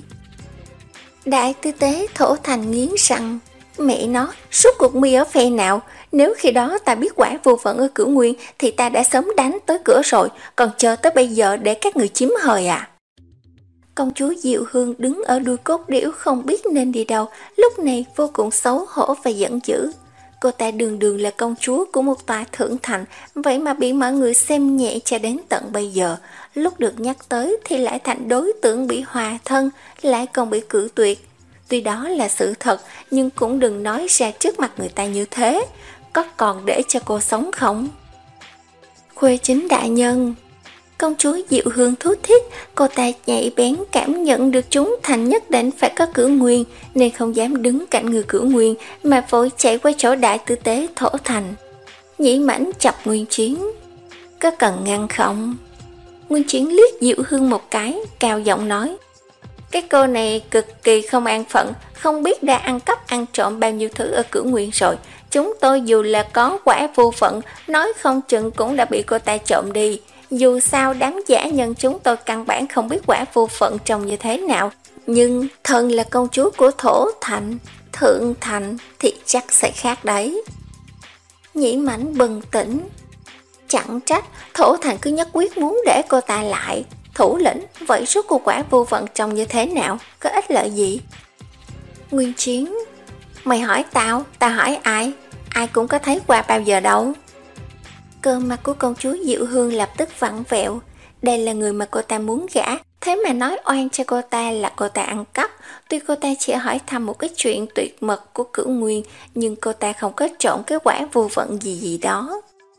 Đại tư tế thổ thành nghiến răng. Mẹ nó, suốt cuộc mi ở phe nào? Nếu khi đó ta biết quả vu phận ở Cửu Nguyên thì ta đã sớm đánh tới cửa rồi, còn chờ tới bây giờ để các người chiếm hời à? Công chúa Diệu Hương đứng ở đuôi cốt điểu không biết nên đi đâu, lúc này vô cùng xấu hổ và giận dữ. Cô ta đường đường là công chúa của một tòa thượng thành, vậy mà bị mọi người xem nhẹ cho đến tận bây giờ. Lúc được nhắc tới thì lại thành đối tượng bị hòa thân, lại còn bị cự tuyệt. Tuy đó là sự thật, nhưng cũng đừng nói ra trước mặt người ta như thế. Có còn để cho cô sống không? Khuê Chính đại nhân. Công chúa Diệu Hương thút thít, cô ta nhạy bén cảm nhận được chúng thành nhất định phải có Cửu Nguyên, nên không dám đứng cạnh người Cửu Nguyên, mà vội chạy qua chỗ đại tư tế thổ thành. Nhĩ Mãnh chọc Nguyên Chiến. Có cần ngăn không? Nguyên Chiến liếc Diệu Hương một cái, cao giọng nói. Cái cô này cực kỳ không an phận, không biết đã ăn cắp ăn trộm bao nhiêu thứ ở Cửu Nguyên rồi. Chúng tôi dù là có quả vô phận, nói không chừng cũng đã bị cô ta trộm đi. Dù sao đám giả nhân chúng tôi căn bản không biết quả vô phận trông như thế nào, nhưng thân là công chúa của thổ thành, thượng thành thì chắc sẽ khác đấy. Nhĩ Mãnh bừng tỉnh. Chẳng trách thổ thành cứ nhất quyết muốn để cô ta lại. Thủ lĩnh, vậy suốt cuộc quả vô phận trông như thế nào, có ích lợi gì? Nguyên Chiến. Mày hỏi tao, tao hỏi ai? Ai cũng có thấy qua bao giờ đâu. Cơ mặt của công chúa Diệu Hương lập tức vặn vẹo. Đây là người mà cô ta muốn gả, thế mà nói oan cho cô ta là cô ta ăn cắp. Tuy cô ta chỉ hỏi thăm một cái chuyện tuyệt mật của Cửu Nguyên, nhưng cô ta không có trộn cái quả vô vận gì gì đó.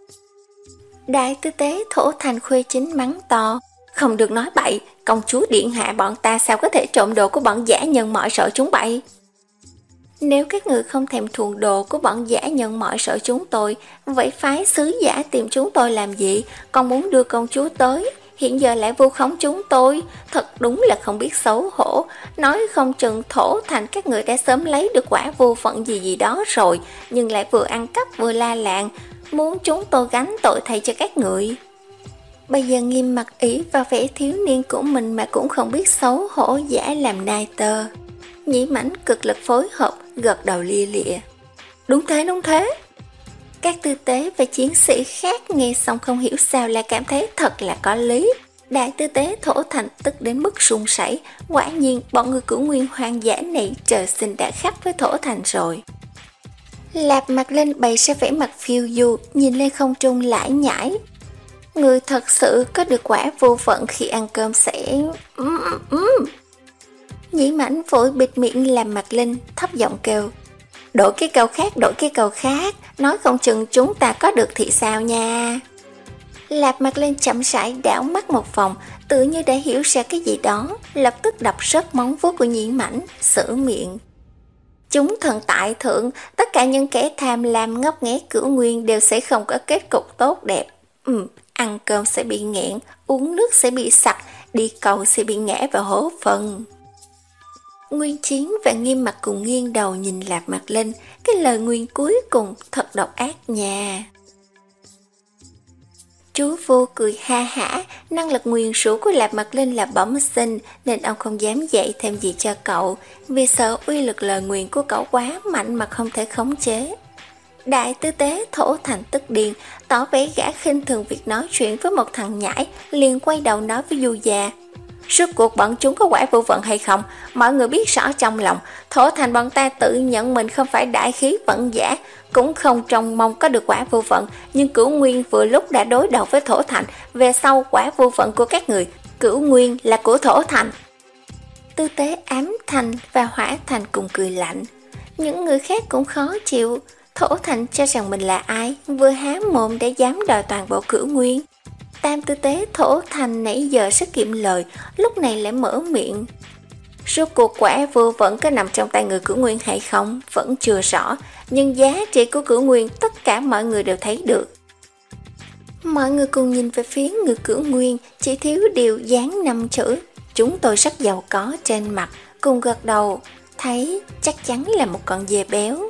Đại tư tế thổ thành Khuê Chính mắng to. Không được nói bậy, công chúa điện hạ bọn ta sao có thể trộm đồ của bọn giả nhân mọi sợ chúng bậy. Nếu các người không thèm thuồng đồ của bọn giả nhân mọi sợ chúng tôi, vậy phái sứ giả tìm chúng tôi làm gì? Còn muốn đưa công chúa tới, hiện giờ lại vu khống chúng tôi. Thật đúng là không biết xấu hổ. Nói không chừng thổ thành các người đã sớm lấy được quả vô phận gì gì đó rồi, nhưng lại vừa ăn cắp vừa la làng, muốn chúng tôi gánh tội thay cho các người. Bây giờ Nghiêm Mặc ý vào vẻ thiếu niên của mình mà cũng không biết xấu hổ giả làm nai tơ. Nhĩ Mãnh cực lực phối hợp, gật đầu lia lịa. Đúng thế, đúng thế. Các tư tế và chiến sĩ khác nghe xong không hiểu sao lại cảm thấy thật là có lý. Đại tư tế thổ thành tức đến mức run sẩy. Quả nhiên bọn người Cửu Nguyên hoang dã này trời sinh đã khắc với thổ thành rồi. Lạp mặt lên bày ra vẻ mặt phiêu du, nhìn lên không trung lải nhải. Người thật sự có được quả vô phận khi ăn cơm sẽ... Mm, mm. Nhĩ Mãnh vội bịt miệng làm mặt Linh, thấp giọng kêu. Đổi cái câu khác, đổi cái câu khác, nói không chừng chúng ta có được thì sao nha. Lạp mặt Linh chậm rãi đảo mắt một vòng, tự như đã hiểu ra cái gì đó, lập tức đập rớt móng vuốt của Nhĩ Mãnh, sửa miệng. Chúng thần tại thượng, tất cả những kẻ tham lam ngấp nghé Cửu Nguyên đều sẽ không có kết cục tốt đẹp. Ừ, ăn cơm sẽ bị nghẹn, uống nước sẽ bị sặc, đi cầu sẽ bị ngã vào hố phân. Nguyên Chiến và Nghiêm Mặc cùng nghiêng đầu nhìn Lạp Mặt Linh, cái lời nguyên cuối cùng thật độc ác nha. Chú vô cười ha hả, năng lực nguyền rủa của Lạc Mặt Linh là bẩm sinh nên ông không dám dạy thêm gì cho cậu, vì sợ uy lực lời nguyền của cậu quá mạnh mà không thể khống chế. Đại tư tế Thổ Thành tức điên, tỏ vẻ gã khinh thường việc nói chuyện với một thằng nhãi, liền quay đầu nói với Du Gia. Suốt cuộc bọn chúng có quả vô vận hay không, mọi người biết rõ trong lòng. Thổ Thành bọn ta tự nhận mình không phải đại khí vận giả, cũng không trông mong có được quả vô vận, nhưng Cửu Nguyên vừa lúc đã đối đầu với Thổ Thành, về sau quả vô vận của các người, Cửu Nguyên là của Thổ Thành. Tư tế Ám Thành và Hỏa Thành cùng cười lạnh. Những người khác cũng khó chịu. Thổ Thành cho rằng mình là ai, vừa há mồm để dám đòi toàn bộ Cửu Nguyên. Tam tư tế Thổ Thành nãy giờ rất kiệm lời, lúc này lại mở miệng. Rốt cuộc quả vô vẫn có nằm trong tay người Cửu Nguyên hay không vẫn chưa rõ, nhưng giá trị của Cửu Nguyên tất cả mọi người đều thấy được. Mọi người cùng nhìn về phía người Cửu Nguyên, chỉ thiếu điều dán năm chữ chúng tôi rất giàu có trên mặt, cùng gật đầu, thấy chắc chắn là một con dê béo.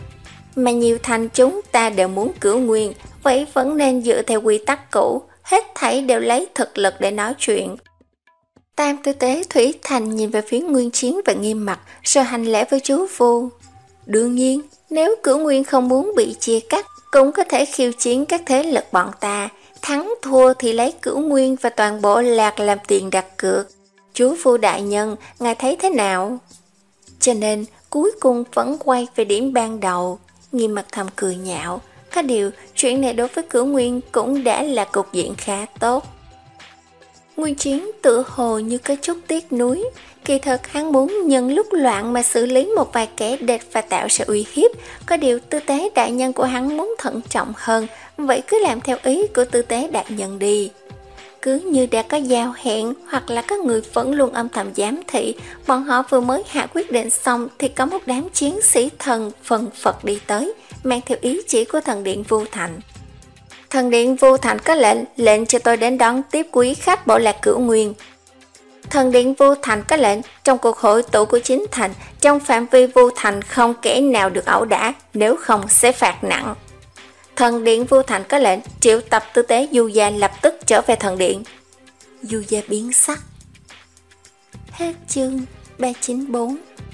Mà nhiều thành chúng ta đều muốn Cửu Nguyên, vậy vẫn nên dựa theo quy tắc cũ, hết thảy đều lấy thực lực để nói chuyện. Tam tư tế Thủy Thành nhìn về phía Nguyên Chiến và nghiêm mặt, rồi hành lễ với chú Vu. Đương nhiên, nếu Cửu Nguyên không muốn bị chia cắt, cũng có thể khiêu chiến các thế lực bọn ta. Thắng thua thì lấy Cửu Nguyên và toàn bộ Lạc làm tiền đặt cược. Chú Vu đại nhân, ngài thấy thế nào? Cho nên, cuối cùng vẫn quay về điểm ban đầu. Nghiêm mặt thầm cười nhạo. Có điều, chuyện này đối với Cửu Nguyên cũng đã là cục diện khá tốt. Nguyên Chiến tự hồ như có chút tiếc nuối, kỳ thực hắn muốn nhân lúc loạn mà xử lý một vài kẻ địch và tạo sự uy hiếp, có điều tư tế đại nhân của hắn muốn thận trọng hơn, vậy cứ làm theo ý của tư tế đại nhân đi. Cứ như đã có giao hẹn hoặc là có người vẫn luôn âm thầm giám thị, bọn họ vừa mới hạ quyết định xong thì có một đám chiến sĩ thần phần Phật đi tới, mang theo ý chỉ của thần điện Vu Thành. Thần điện Vu Thành có lệnh, lệnh cho tôi đến đón tiếp quý khách bộ lạc Cửu Nguyên. Thần điện Vu Thành có lệnh, trong cuộc hội tụ của chính thành, trong phạm vi Vu Thành không kẻ nào được ẩu đả, nếu không sẽ phạt nặng. Thần điện Vu Thành có lệnh, triệu tập tư tế Du Gia lập tức trở về thần điện. Du Gia biến sắc. Hết chương ba trăm chín mươi bốn.